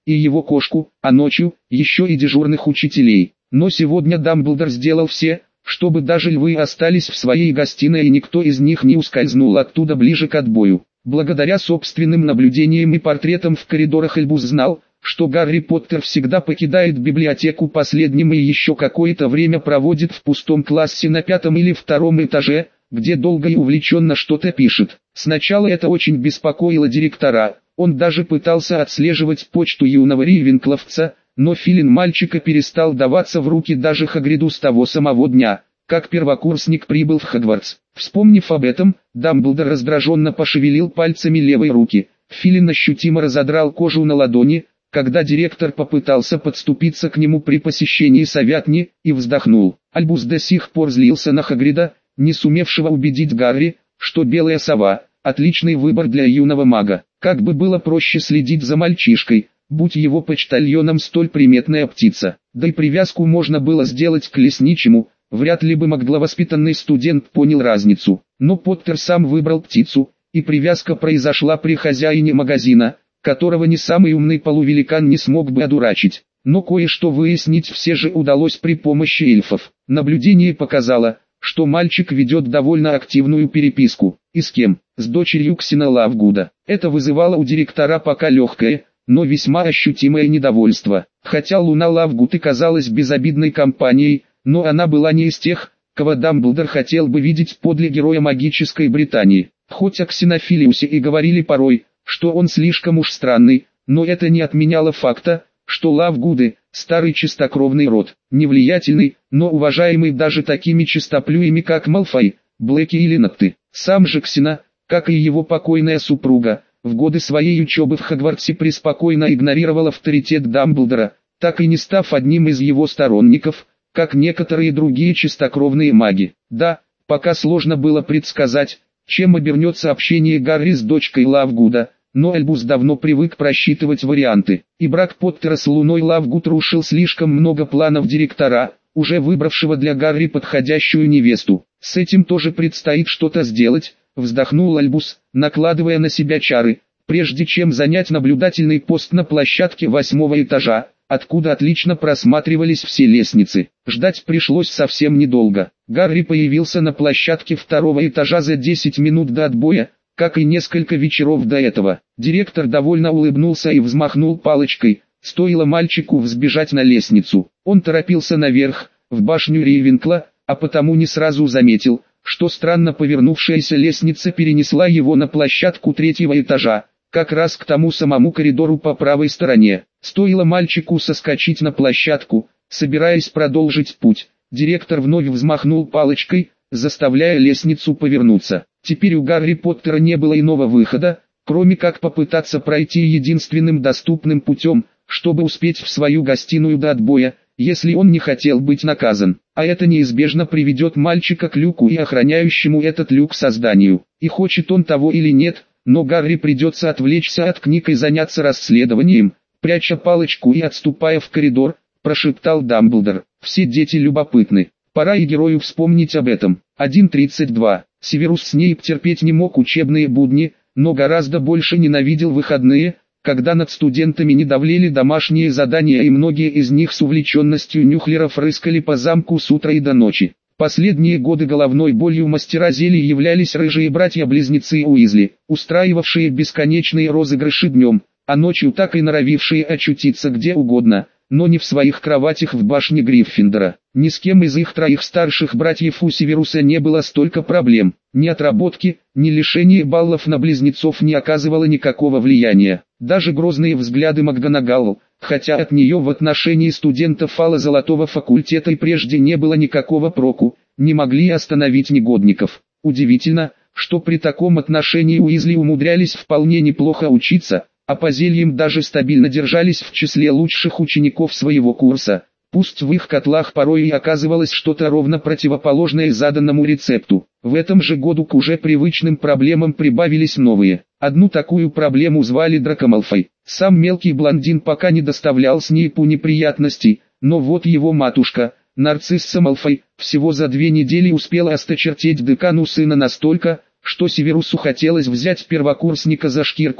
и его кошку, а ночью еще и дежурных учителей. Но сегодня Дамблдор сделал все, чтобы даже львы остались в своей гостиной и никто из них не ускользнул оттуда ближе к отбою. Благодаря собственным наблюдениям и портретам в коридорах Альбус знал, что Гарри Поттер всегда покидает библиотеку последним и еще какое-то время проводит в пустом классе на 5-м или 2-м этаже, где долго и увлеченно что-то пишет. Сначала это очень беспокоило директора, он даже пытался отслеживать почту юного Рейвенкловца, но филин мальчика перестал даваться в руки даже Хагриду с того самого дня, как первокурсник прибыл в Хогвартс. Вспомнив об этом, Дамблдор раздраженно пошевелил пальцами левой руки. Филин ощутимо разодрал кожу на ладони, когда директор попытался подступиться к нему при посещении совятни, и вздохнул. Альбус до сих пор злился на Хагрида, не сумевшего убедить Гарри, что белая сова – отличный выбор для юного мага. Как бы было проще следить за мальчишкой, будь его почтальоном столь приметная птица. Да и привязку можно было сделать к лесничему, вряд ли бы магловоспитанный студент понял разницу. Но Поттер сам выбрал птицу, и привязка произошла при хозяине магазина, которого ни самый умный полувеликан не смог бы одурачить. Но кое-что выяснить все же удалось при помощи эльфов. Наблюдение показало, что мальчик ведет довольно активную переписку. И с кем? С дочерью Ксина Лавгуда. Это вызывало у директора пока легкое, но весьма ощутимое недовольство. Хотя Луна Лавгуд и казалась безобидной компанией, но она была не из тех, кого Дамблдор хотел бы видеть подле героя магической Британии. Хоть о Ксенофилиусе и говорили порой, что он слишком уж странный, но это не отменяло факта, что Лавгуды – старый чистокровный род, невлиятельный, но уважаемый даже такими чистоплюями как Малфой, Блэки или Нотты. Сам же Ксена, как и его покойная супруга, в годы своей учебы в Хогвартсе преспокойно игнорировал авторитет Дамблдора, так и не став одним из его сторонников, как некоторые другие чистокровные маги. Да, пока сложно было предсказать, чем обернется общение Гарри с дочкой Лавгуда, но Альбус давно привык просчитывать варианты, и брак Поттера с Луной Лавгуд рушил слишком много планов директора, уже выбравшего для Гарри подходящую невесту. С этим тоже предстоит что-то сделать, вздохнул Альбус, накладывая на себя чары, прежде чем занять наблюдательный пост на площадке 8-го этажа, откуда отлично просматривались все лестницы. Ждать пришлось совсем недолго. Гарри появился на площадке 2-го этажа за 10 минут до отбоя, как и несколько вечеров до этого. Директор довольно улыбнулся и взмахнул палочкой, стоило мальчику взбежать на лестницу. Он торопился наверх, в башню Рейвенкла, а потому не сразу заметил, что странно повернувшаяся лестница перенесла его на площадку 3-го этажа, как раз к тому самому коридору по правой стороне. Стоило мальчику соскочить на площадку, собираясь продолжить путь, директор вновь взмахнул палочкой, заставляя лестницу повернуться. Теперь у Гарри Поттера не было иного выхода, кроме как попытаться пройти единственным доступным путем, чтобы успеть в свою гостиную до отбоя, если он не хотел быть наказан. А это неизбежно приведет мальчика к люку и охраняющему этот люк созданию. И хочет он того или нет, но Гарри придется отвлечься от книг и заняться расследованием. Пряча палочку и отступая в коридор, прошептал Дамблдор. Все дети любопытны. Пора и герою вспомнить об этом. 1.32. Северус Снейп терпеть не мог учебные будни, но гораздо больше ненавидел выходные, когда над студентами не давлели домашние задания и многие из них с увлеченностью нюхлеров рыскали по замку с утра и до ночи. Последние годы головной болью мастера зелий являлись рыжие братья-близнецы Уизли, устраивавшие бесконечные розыгрыши днем, а ночью так и норовившие очутиться где угодно, но не в своих кроватях в башне Гриффиндора. Ни с кем из их троих старших братьев у Северуса не было столько проблем. Ни отработки, ни лишение баллов на близнецов не оказывало никакого влияния. Даже грозные взгляды МакГонагал, хотя от нее в отношении студентов фало-золотого факультета и прежде не было никакого проку, не могли остановить негодников. Удивительно, что при таком отношении Уизли умудрялись вполне неплохо учиться, а по зельям даже стабильно держались в числе лучших учеников своего курса. Пусть в их котлах порой и оказывалось что-то ровно противоположное заданному рецепту. В этом же году к уже привычным проблемам прибавились новые. Одну такую проблему звали Драко Малфой. Сам мелкий блондин пока не доставлял Снейпу неприятностей, но вот его матушка, Нарцисса Малфой, всего за 2 недели успела осточертеть декану сына настолько, что Северусу хотелось взять первокурсника за шкирку,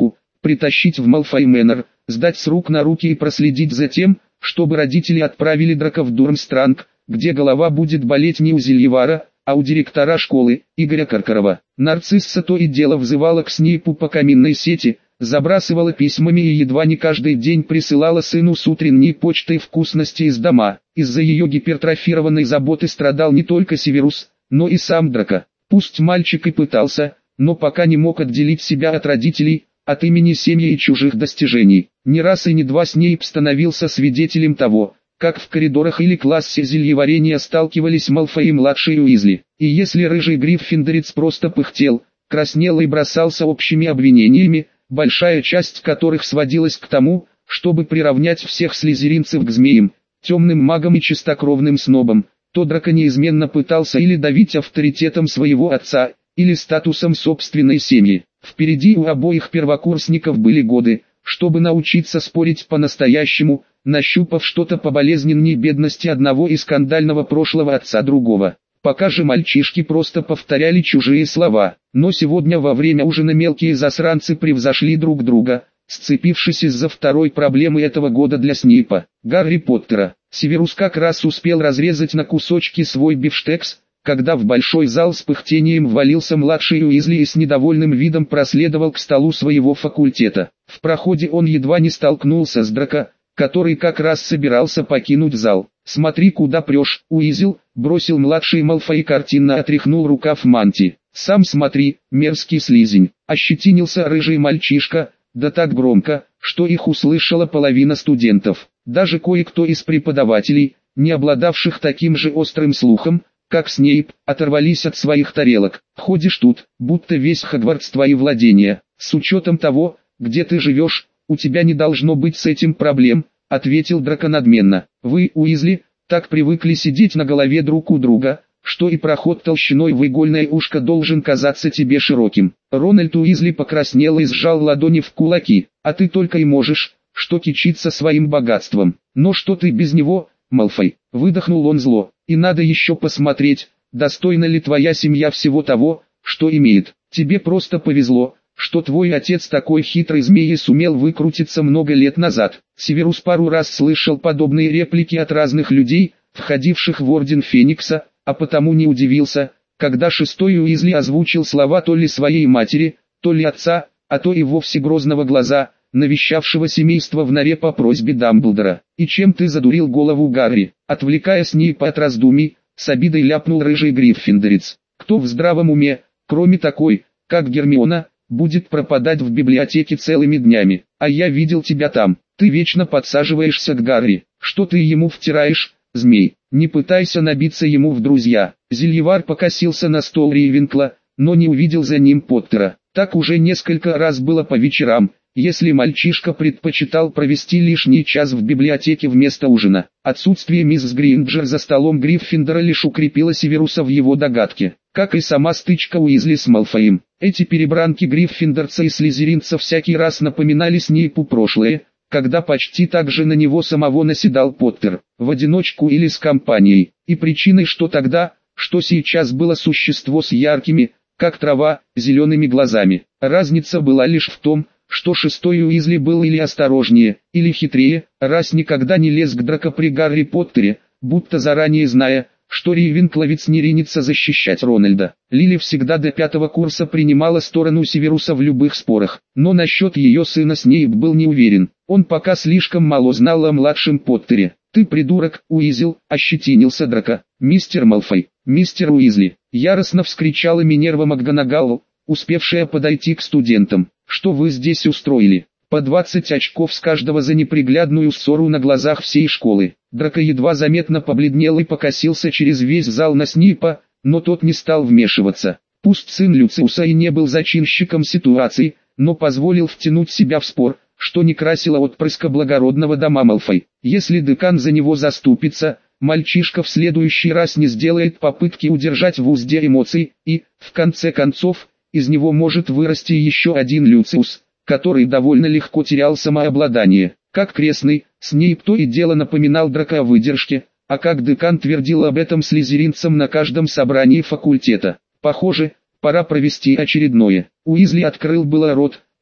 притащить в Малфой Мэннер, сдать с рук на руки и проследить за тем, чтобы родители отправили Драка в Дурмстранг, где голова будет болеть не у Зельевара, а у директора школы, Игоря Каркарова. Нарцисса то и дело взывала к Снейпу по каминной сети, забрасывала письмами и едва не каждый день присылала сыну с утренней почтой вкусности из дома. Из-за ее гипертрофированной заботы страдал не только Северус, но и сам Драко. Пусть мальчик и пытался, но пока не мог отделить себя от родителей, от имени семьи и чужих достижений. Не раз и не два Снейп становился свидетелем того, как в коридорах или классе зельеварения сталкивались Малфой и младший Уизли. И если рыжий гриффиндорец просто пыхтел, краснел и бросался общими обвинениями, большая часть которых сводилась к тому, чтобы приравнять всех слизеринцев к змеям, темным магам и чистокровным снобам, то Драко неизменно пытался или давить авторитетом своего отца, или статусом собственной семьи. Впереди у обоих первокурсников были годы, чтобы научиться спорить по-настоящему, нащупав что-то поболезненнее бедности одного и скандального прошлого отца другого. Пока же мальчишки просто повторяли чужие слова, но сегодня во время ужина мелкие засранцы превзошли друг друга, сцепившись из-за второй проблемы этого года для Снейпа, Гарри Поттера. Северус как раз успел разрезать на кусочки свой бифштекс, когда в большой зал с пыхтением ввалился младший Уизли и с недовольным видом проследовал к столу своего факультета. В проходе он едва не столкнулся с Драко, который как раз собирался покинуть зал. «Смотри, куда прешь, Уизл», — бросил младший Малфой и картинно отряхнул рукав мантии. «Сам смотри, мерзкий слизень», — ощетинился рыжий мальчишка, да так громко, что их услышала половина студентов. Даже кое-кто из преподавателей, не обладавших таким же острым слухом, как Снейп, оторвались от своих тарелок. «Ходишь тут, будто весь Хогвартс твои владения. С учетом того, где ты живешь, у тебя не должно быть с этим проблем», — ответил Драко надменно. «Вы, Уизли, так привыкли сидеть на голове друг у друга, что и проход толщиной в игольное ушко должен казаться тебе широким». Рональд Уизли покраснел и сжал ладони в кулаки. «А ты только и можешь, что кичиться своим богатством. Но что ты без него, Малфой?» — выдохнул он зло. «И надо еще посмотреть, достойна ли твоя семья всего того, что имеет. Тебе просто повезло, что твой отец такой хитрый змей и сумел выкрутиться много лет назад». Северус пару раз слышал подобные реплики от разных людей, входивших в Орден Феникса, а потому не удивился, когда шестой Уизли озвучил слова то ли своей матери, то ли отца, а то и вовсе Грозного Глаза, навещавшего семейство в норе по просьбе Дамблдора. «И чем ты задурил голову, Гарри?» Отвлекая Снейпа от раздумий, с обидой ляпнул рыжий гриффиндорец. «Кто в здравом уме, кроме такой, как Гермиона, будет пропадать в библиотеке целыми днями? А я видел тебя там. Ты вечно подсаживаешься к Гарри. Что ты ему втираешь, змей? Не пытайся набиться ему в друзья». Зельевар покосился на стол Рейвенкла, но не увидел за ним Поттера. Так уже несколько раз было по вечерам, если мальчишка предпочитал провести лишний час в библиотеке вместо ужина. Отсутствие мисс Гринджер за столом Гриффиндора лишь укрепило Северуса в его догадке, как и сама стычка Уизли с Малфоем. Эти перебранки гриффиндорца и слизеринца всякий раз напоминали Снейпу прошлое, когда почти так же на него самого наседал Поттер, в одиночку или с компанией. И причиной что тогда, что сейчас было существо с яркими, как трава, зелеными глазами. Разница была лишь в том, что шестой Уизли был или осторожнее, или хитрее, раз никогда не лез к Драко при Гарри Поттере, будто заранее зная, что Рейвенкловец не ринется защищать Рональда. Лили всегда до 5-го курса принимала сторону Северуса в любых спорах, но насчет ее сына Снейп был не уверен. Он пока слишком мало знал о младшем Поттере. «Ты придурок, Уизл!» — ощетинился Драко. «Мистер Малфой, мистер Уизли!» — яростно вскричала Минерва МакГонагал, успевшая подойти к студентам. «Что вы здесь устроили? По 20 очков с каждого за неприглядную ссору на глазах всей школы». Драко едва заметно побледнел и покосился через весь зал на Снейпа, но тот не стал вмешиваться. Пусть сын Люциуса и не был зачинщиком ситуации, но позволил втянуть себя в спор, что не красило отпрыска благородного дома Малфой. Если декан за него заступится, мальчишка в следующий раз не сделает попытки удержать в узде эмоций, и, в конце концов, из него может вырасти еще один Люциус, который довольно легко терял самообладание. Как крестный, Снейп то и дело напоминал Драко о выдержке, а как декан твердил об этом слизеринцам на каждом собрании факультета. Похоже, пора провести очередное. Уизли открыл было рот,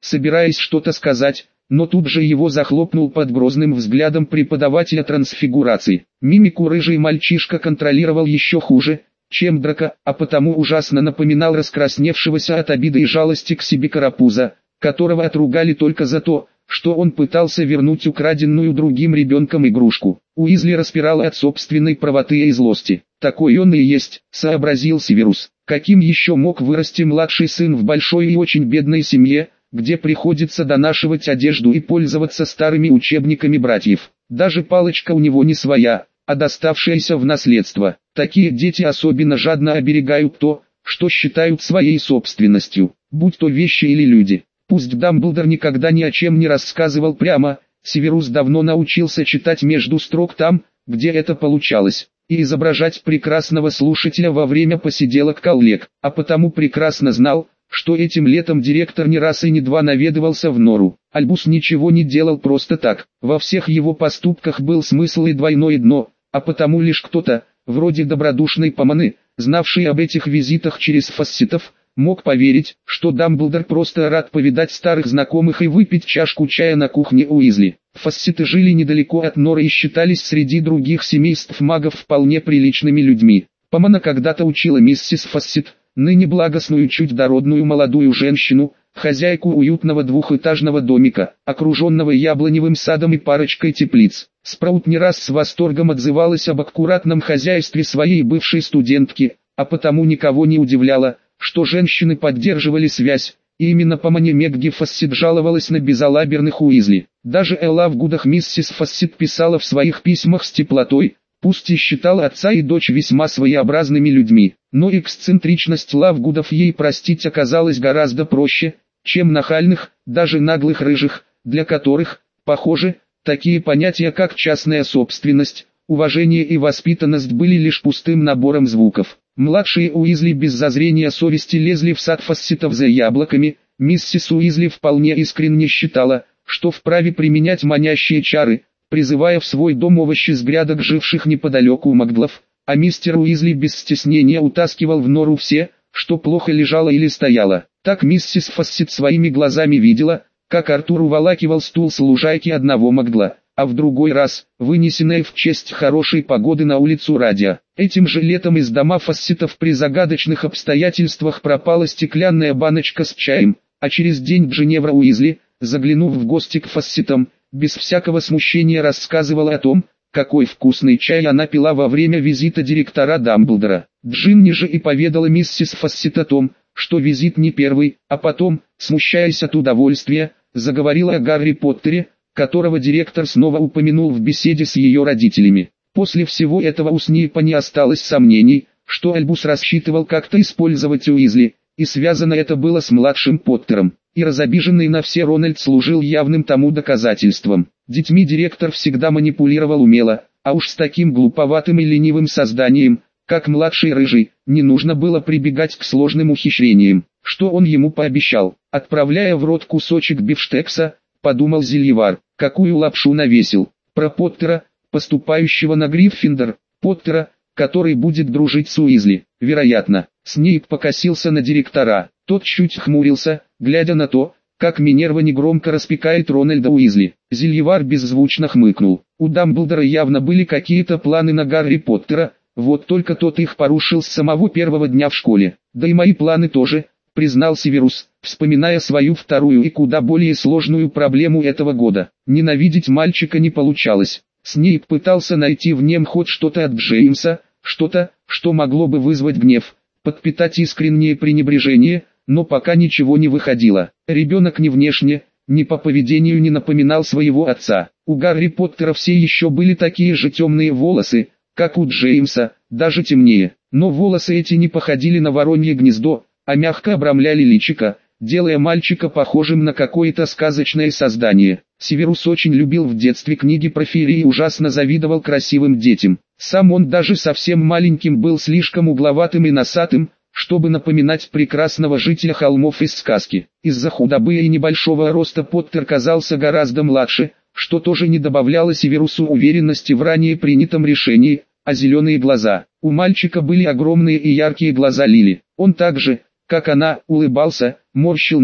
собираясь что-то сказать, но тут же его захлопнул под грозным взглядом преподавателя трансфигурации. Мимику рыжий мальчишка контролировал еще хуже, чем Драко, а потому ужасно напоминал раскрасневшегося от обиды и жалости к себе карапуза, которого отругали только за то, что он пытался вернуть украденную другим ребенком игрушку. Уизли распирало от собственной правоты и злости. «Такой он и есть», — сообразил Северус. «Каким еще мог вырасти младший сын в большой и очень бедной семье, где приходится донашивать одежду и пользоваться старыми учебниками братьев? Даже палочка у него не своя, а доставшаяся в наследство. Такие дети особенно жадно оберегают то, что считают своей собственностью, будь то вещи или люди». Пусть Дамблдор никогда ни о чем не рассказывал прямо, Северус давно научился читать между строк там, где это получалось, и изображать прекрасного слушателя во время посиделок коллег, а потому прекрасно знал, что этим летом директор не раз и не два наведывался в нору. Альбус ничего не делал просто так, во всех его поступках был смысл и двойное дно, а потому лишь кто-то, вроде добродушной Поманы, знавший об этих визитах через фасситов, мог поверить, что Дамблдор просто рад повидать старых знакомых и выпить чашку чая на кухне Уизли. Фасситы жили недалеко от норы и считались среди других семейств магов вполне приличными людьми. Помана когда-то учила миссис Фассит, ныне благостную чуть дородную молодую женщину, хозяйку уютного двухэтажного домика, окруженного яблоневым садом и парочкой теплиц. Спраут не раз с восторгом отзывалась об аккуратном хозяйстве своей бывшей студентки, а потому никого не удивляло, что женщины поддерживали связь, и именно Помане Мегги Фассит жаловалась на безалаберных Уизли. Даже Элла в годах миссис Фассит писала в своих письмах с теплотой, пусть и считала отца и дочь весьма своеобразными людьми, но эксцентричность Лавгудов ей простить оказалось гораздо проще, чем нахальных, даже наглых рыжих, для которых, похоже, такие понятия как частная собственность, уважение и воспитанность были лишь пустым набором звуков. Младшие Уизли без зазрения совести лезли в сад фасситов за яблоками. Миссис Уизли вполне искренне считала, что вправе применять манящие чары, призывая в свой дом овощи с грядок живших неподалеку Магдлов, а мистер Уизли без стеснения утаскивал в нору все, что плохо лежало или стояло. Так миссис Фассит своими глазами видела, как Артур уволакивал стул с лужайки одного Магдла, а в другой раз, вынесенное в честь хорошей погоды на улицу Радио. Этим же летом из дома фасситов при загадочных обстоятельствах пропала стеклянная баночка с чаем, а через день Джиневра Уизли, заглянув в гости к фасситам, без всякого смущения рассказывала о том, какой вкусный чай она пила во время визита директора Дамблдора. Джинни же и поведала миссис Фассит о том, что визит не первый, а потом, смущаясь от удовольствия, заговорила о Гарри Поттере, которого директор снова упомянул в беседе с ее родителями. После всего этого у Снейпа не осталось сомнений, что Альбус рассчитывал как-то использовать Уизли, и связано это было с младшим Поттером, и разобиженный на все Рональд служил явным тому доказательством. Детьми директор всегда манипулировал умело, а уж с таким глуповатым и ленивым созданием, как младший рыжий, не нужно было прибегать к сложным ухищрениям. Что он ему пообещал, отправляя в рот кусочек бифштекса, подумал Зельевар, какую лапшу навесил. Про Поттера, поступающего на Гриффиндор, Поттера, который будет дружить с Уизли. Вероятно, Снейп покосился на директора, тот чуть хмурился, глядя на то, как Минерва негромко распекает Рональда Уизли. Зельевар беззвучно хмыкнул. У Дамблдора явно были какие-то планы на Гарри Поттера, вот только тот их порушил с самого первого дня в школе. Да и мои планы тоже, признал Северус, вспоминая свою вторую и куда более сложную проблему этого года. Ненавидеть мальчика не получалось. Снейп пытался найти в нем хоть что-то от Джеймса, что-то, что могло бы вызвать гнев, подпитать искреннее пренебрежение, но пока ничего не выходило. Ребенок ни внешне, ни по поведению не напоминал своего отца. У Гарри Поттера все еще были такие же темные волосы, как у Джеймса, даже темнее. Но волосы эти не походили на воронье гнездо, а мягко обрамляли личико, делая мальчика похожим на какое-то сказочное создание. Северус очень любил в детстве книги про феерии и ужасно завидовал красивым детям. Сам он даже совсем маленьким был слишком угловатым и носатым, чтобы напоминать прекрасного жителя холмов из сказки. Из-за худобы и небольшого роста Поттер казался гораздо младше, что тоже не добавляло Северусу уверенности в ранее принятом решении, а зеленые глаза. У мальчика были огромные и яркие глаза Лили. Он также, как она, улыбался, морщил нос,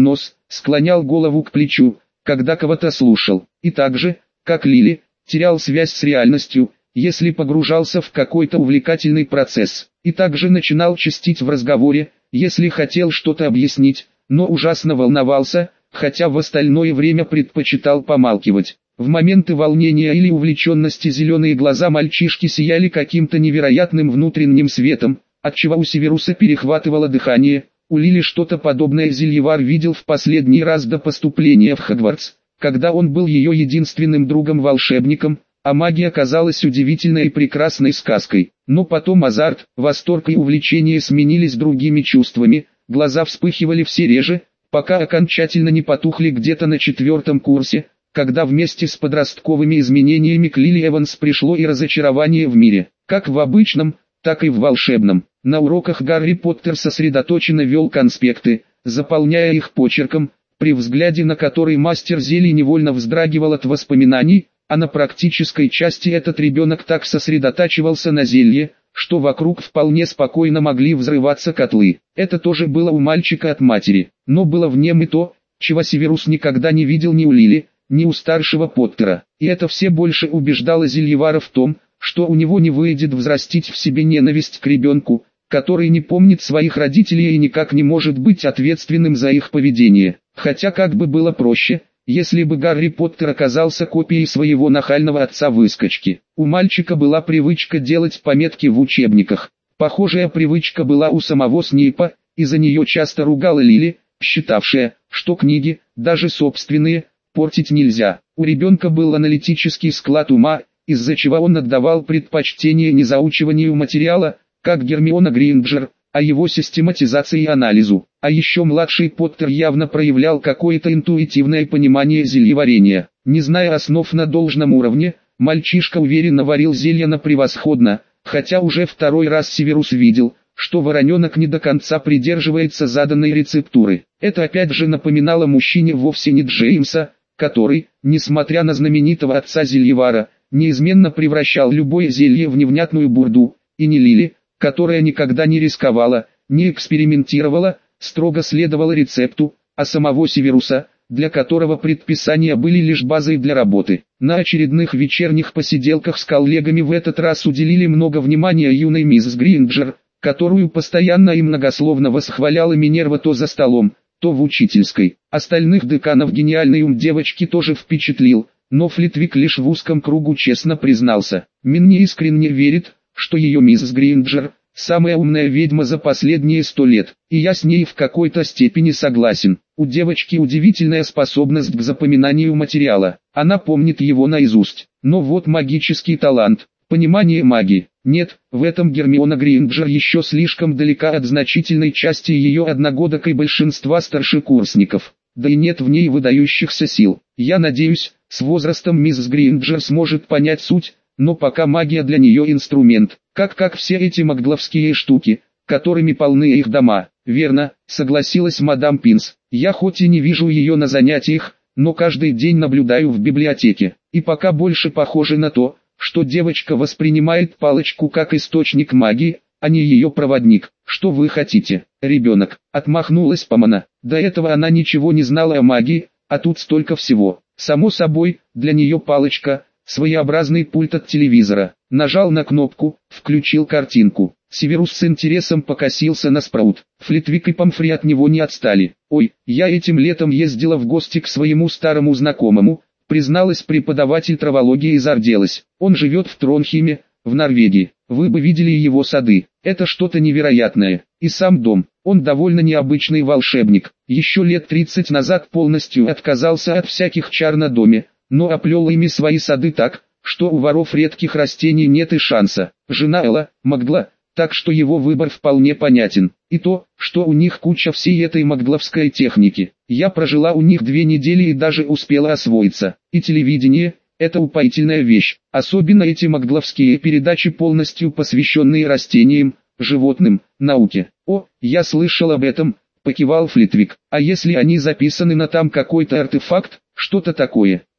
склонял голову к плечу, когда кого-то слушал, и так же, как Лили, терял связь с реальностью, если погружался в какой-то увлекательный процесс, и также начинал чистить в разговоре, если хотел что-то объяснить, но ужасно волновался, хотя в остальное время предпочитал помалкивать. В моменты волнения или увлеченности зеленые глаза мальчишки сияли каким-то невероятным внутренним светом, отчего у Северуса перехватывало дыхание. У Лили что-то подобное Зельевар видел в последний раз до поступления в Хогвартс, когда он был ее единственным другом-волшебником, а магия казалась удивительной и прекрасной сказкой. Но потом азарт, восторг и увлечение сменились другими чувствами, глаза вспыхивали все реже, пока окончательно не потухли где-то на 4-м курсе, когда вместе с подростковыми изменениями к Лили Эванс пришло и разочарование в мире, как в обычном, так и в волшебном. На уроках Гарри Поттер сосредоточенно вел конспекты, заполняя их почерком, при взгляде на который мастер зелий невольно вздрагивал от воспоминаний, а на практической части этот ребенок так сосредотачивался на зелье, что вокруг вполне спокойно могли взрываться котлы. Это тоже было у мальчика от матери, но было в нем и то, чего Северус никогда не видел ни у Лили, ни у старшего Поттера, и это все больше убеждало Зельевара в том, что у него не выйдет взрастить в себе ненависть к ребенку, который не помнит своих родителей и никак не может быть ответственным за их поведение. Хотя как бы было проще, если бы Гарри Поттер оказался копией своего нахального отца-выскочки. У мальчика была привычка делать пометки в учебниках. Похожая привычка была у самого Снейпа, и за нее часто ругала Лили, считавшая, что книги, даже собственные, портить нельзя. У ребенка был аналитический склад ума, из-за чего он отдавал предпочтение не заучиванию материала, как Гермиона Грейнджер, а его систематизации и анализу. А еще младший Поттер явно проявлял какое-то интуитивное понимание зельеварения. Не зная основ на должном уровне, мальчишка уверенно варил зелья на превосходно, хотя уже второй раз Северус видел, что вороненок не до конца придерживается заданной рецептуры. Это опять же напоминало мужчине вовсе не Джеймса, который, несмотря на знаменитого отца Зельевара, неизменно превращал любое зелье в невнятную бурду, и не Лили, которая никогда не рисковала, не экспериментировала, строго следовала рецепту, а самого Северуса, для которого предписания были лишь базой для работы. На очередных вечерних посиделках с коллегами в этот раз уделили много внимания юной мисс Гринджер, которую постоянно и многословно восхваляла Минерва то за столом, то в учительской. Остальных деканов гениальный ум девочки тоже впечатлил, но Флитвик лишь в узком кругу честно признался. Минни искренне верит, что ее мисс Гринджер – самая умная ведьма за последние 100 лет, и я с ней в какой-то степени согласен. У девочки удивительная способность к запоминанию материала, она помнит его наизусть. Но вот магический талант, понимание магии. Нет, в этом Гермиона Грейнджер еще слишком далека от значительной части ее одногодок и большинства старшекурсников. Да и нет в ней выдающихся сил. Я надеюсь, с возрастом мисс Грейнджер сможет понять суть, но пока магия для нее инструмент, как все эти магловские штуки, которыми полны их дома. Верно, согласилась мадам Пинс. Я хоть и не вижу ее на занятиях, но каждый день наблюдаю в библиотеке, и пока больше похоже на то, что девочка воспринимает палочку как источник магии, а не ее проводник. Что вы хотите, ребенок? Отмахнулась Помона. До этого она ничего не знала о магии, а тут столько всего. Само собой, для нее палочка – своеобразный пульт от телевизора. Нажал на кнопку, включил картинку. Северус с интересом покосился на Спраут. Флитвик и Помфри от него не отстали. «Ой, я этим летом ездила в гости к своему старому знакомому», призналась преподаватель травологии и зарделась. «Он живет в Тронхейме, в Норвегии. Вы бы видели его сады. Это что-то невероятное. И сам дом. Он довольно необычный волшебник. Еще лет 30 назад полностью отказался от всяких чар на доме, но оплел ими свои сады так, что у воров редких растений нет и шанса. Жена Элла – магла, так что его выбор вполне понятен. И то, что у них куча всей этой магловской техники. Я прожила у них 2 недели и даже успела освоиться. И телевидение – это упоительная вещь. Особенно эти магловские передачи, полностью посвященные растениям, животным, науке. О, я слышал об этом, покивал Флитвик. А если они записаны на там какой-то артефакт, что-то такое?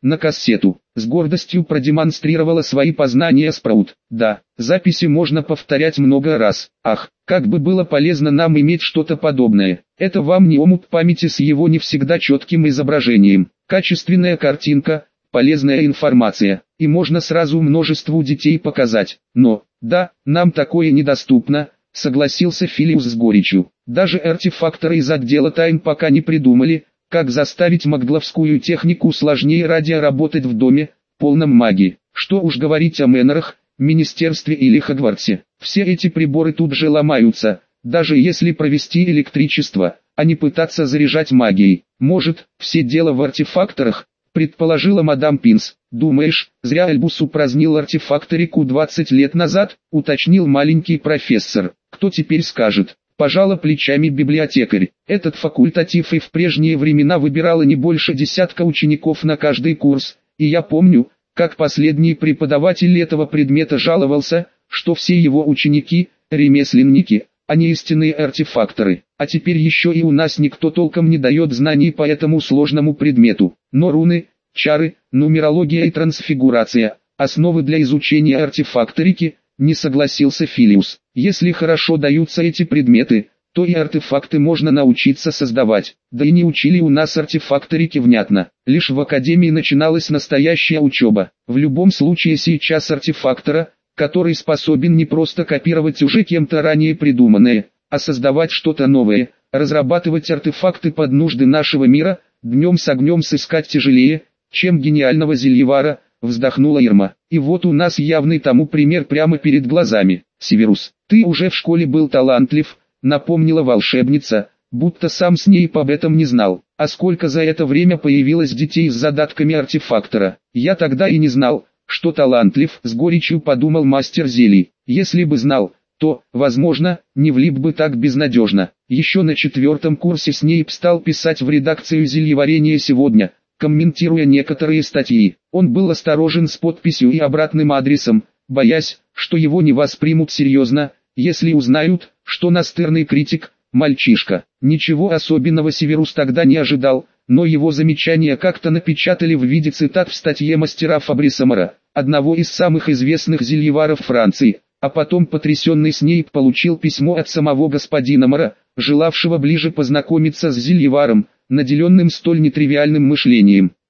на кассету. С гордостью продемонстрировала свои познания Спраут. Да, записи можно повторять много раз. Ах, как бы было полезно нам иметь что-то подобное. Это вам не омут памяти с его не всегда четким изображением. Качественная картинка, полезная информация, и можно сразу множеству детей показать. Но, да, нам такое недоступно, согласился Филиус с горечью. Даже артефакторы из отдела тайн пока не придумали, как заставить магловскую технику сложнее радио работать в доме, полном магии. Что уж говорить о Мэннерах, Министерстве или Хогвартсе. Все эти приборы тут же ломаются, даже если провести электричество, а не пытаться заряжать магией. Может, все дело в артефакторах, предположила мадам Пинс. Думаешь, зря Альбус упразднил артефакторику 20 лет назад, уточнил маленький профессор. Кто теперь скажет? Пожала плечами библиотекарь. Этот факультатив и в прежние времена выбирало не больше десятка учеников на каждый курс, и я помню, как последний преподаватель этого предмета жаловался, что все его ученики – ремесленники, а не истинные артефакторы. А теперь еще и у нас никто толком не дает знаний по этому сложному предмету. Но руны, чары, нумерология и трансфигурация – основы для изучения артефакторики – не согласился Филиус. Если хорошо даются эти предметы, то и артефакты можно научиться создавать. Да и не учили у нас артефакторики внятно. Лишь в академии начиналась настоящая учеба. В любом случае сейчас артефактора, который способен не просто копировать уже кем-то ранее придуманное, а создавать что-то новое, разрабатывать артефакты под нужды нашего мира, днем с огнем сыскать тяжелее, чем гениального зельевара, вздохнула Ирма. И вот у нас явный тому пример прямо перед глазами. Северус, ты уже в школе был талантлив, напомнила волшебница, будто сам с ней об этом не знал. А сколько за это время появилось детей с задатками артефактора. Я тогда и не знал, что талантлив, с горечью подумал мастер зелий. Если бы знал, то, возможно, не влип бы так безнадежно. Еще на 4 курсе Снейп стал писать в редакцию зельеварения сегодня, комментируя некоторые статьи. Он был осторожен с подписью и обратным адресом, боясь, что его не воспримут серьезно, если узнают, что настырный критик – мальчишка. Ничего особенного Северус тогда не ожидал, но его замечания как-то напечатали в виде цитат в статье мастера Фабриса Мора, одного из самых известных зельеваров Франции. А потом потрясенный Снейп получил письмо от самого господина Мора, желавшего ближе познакомиться с зельеваром, наделенным столь нетривиальным мышлением.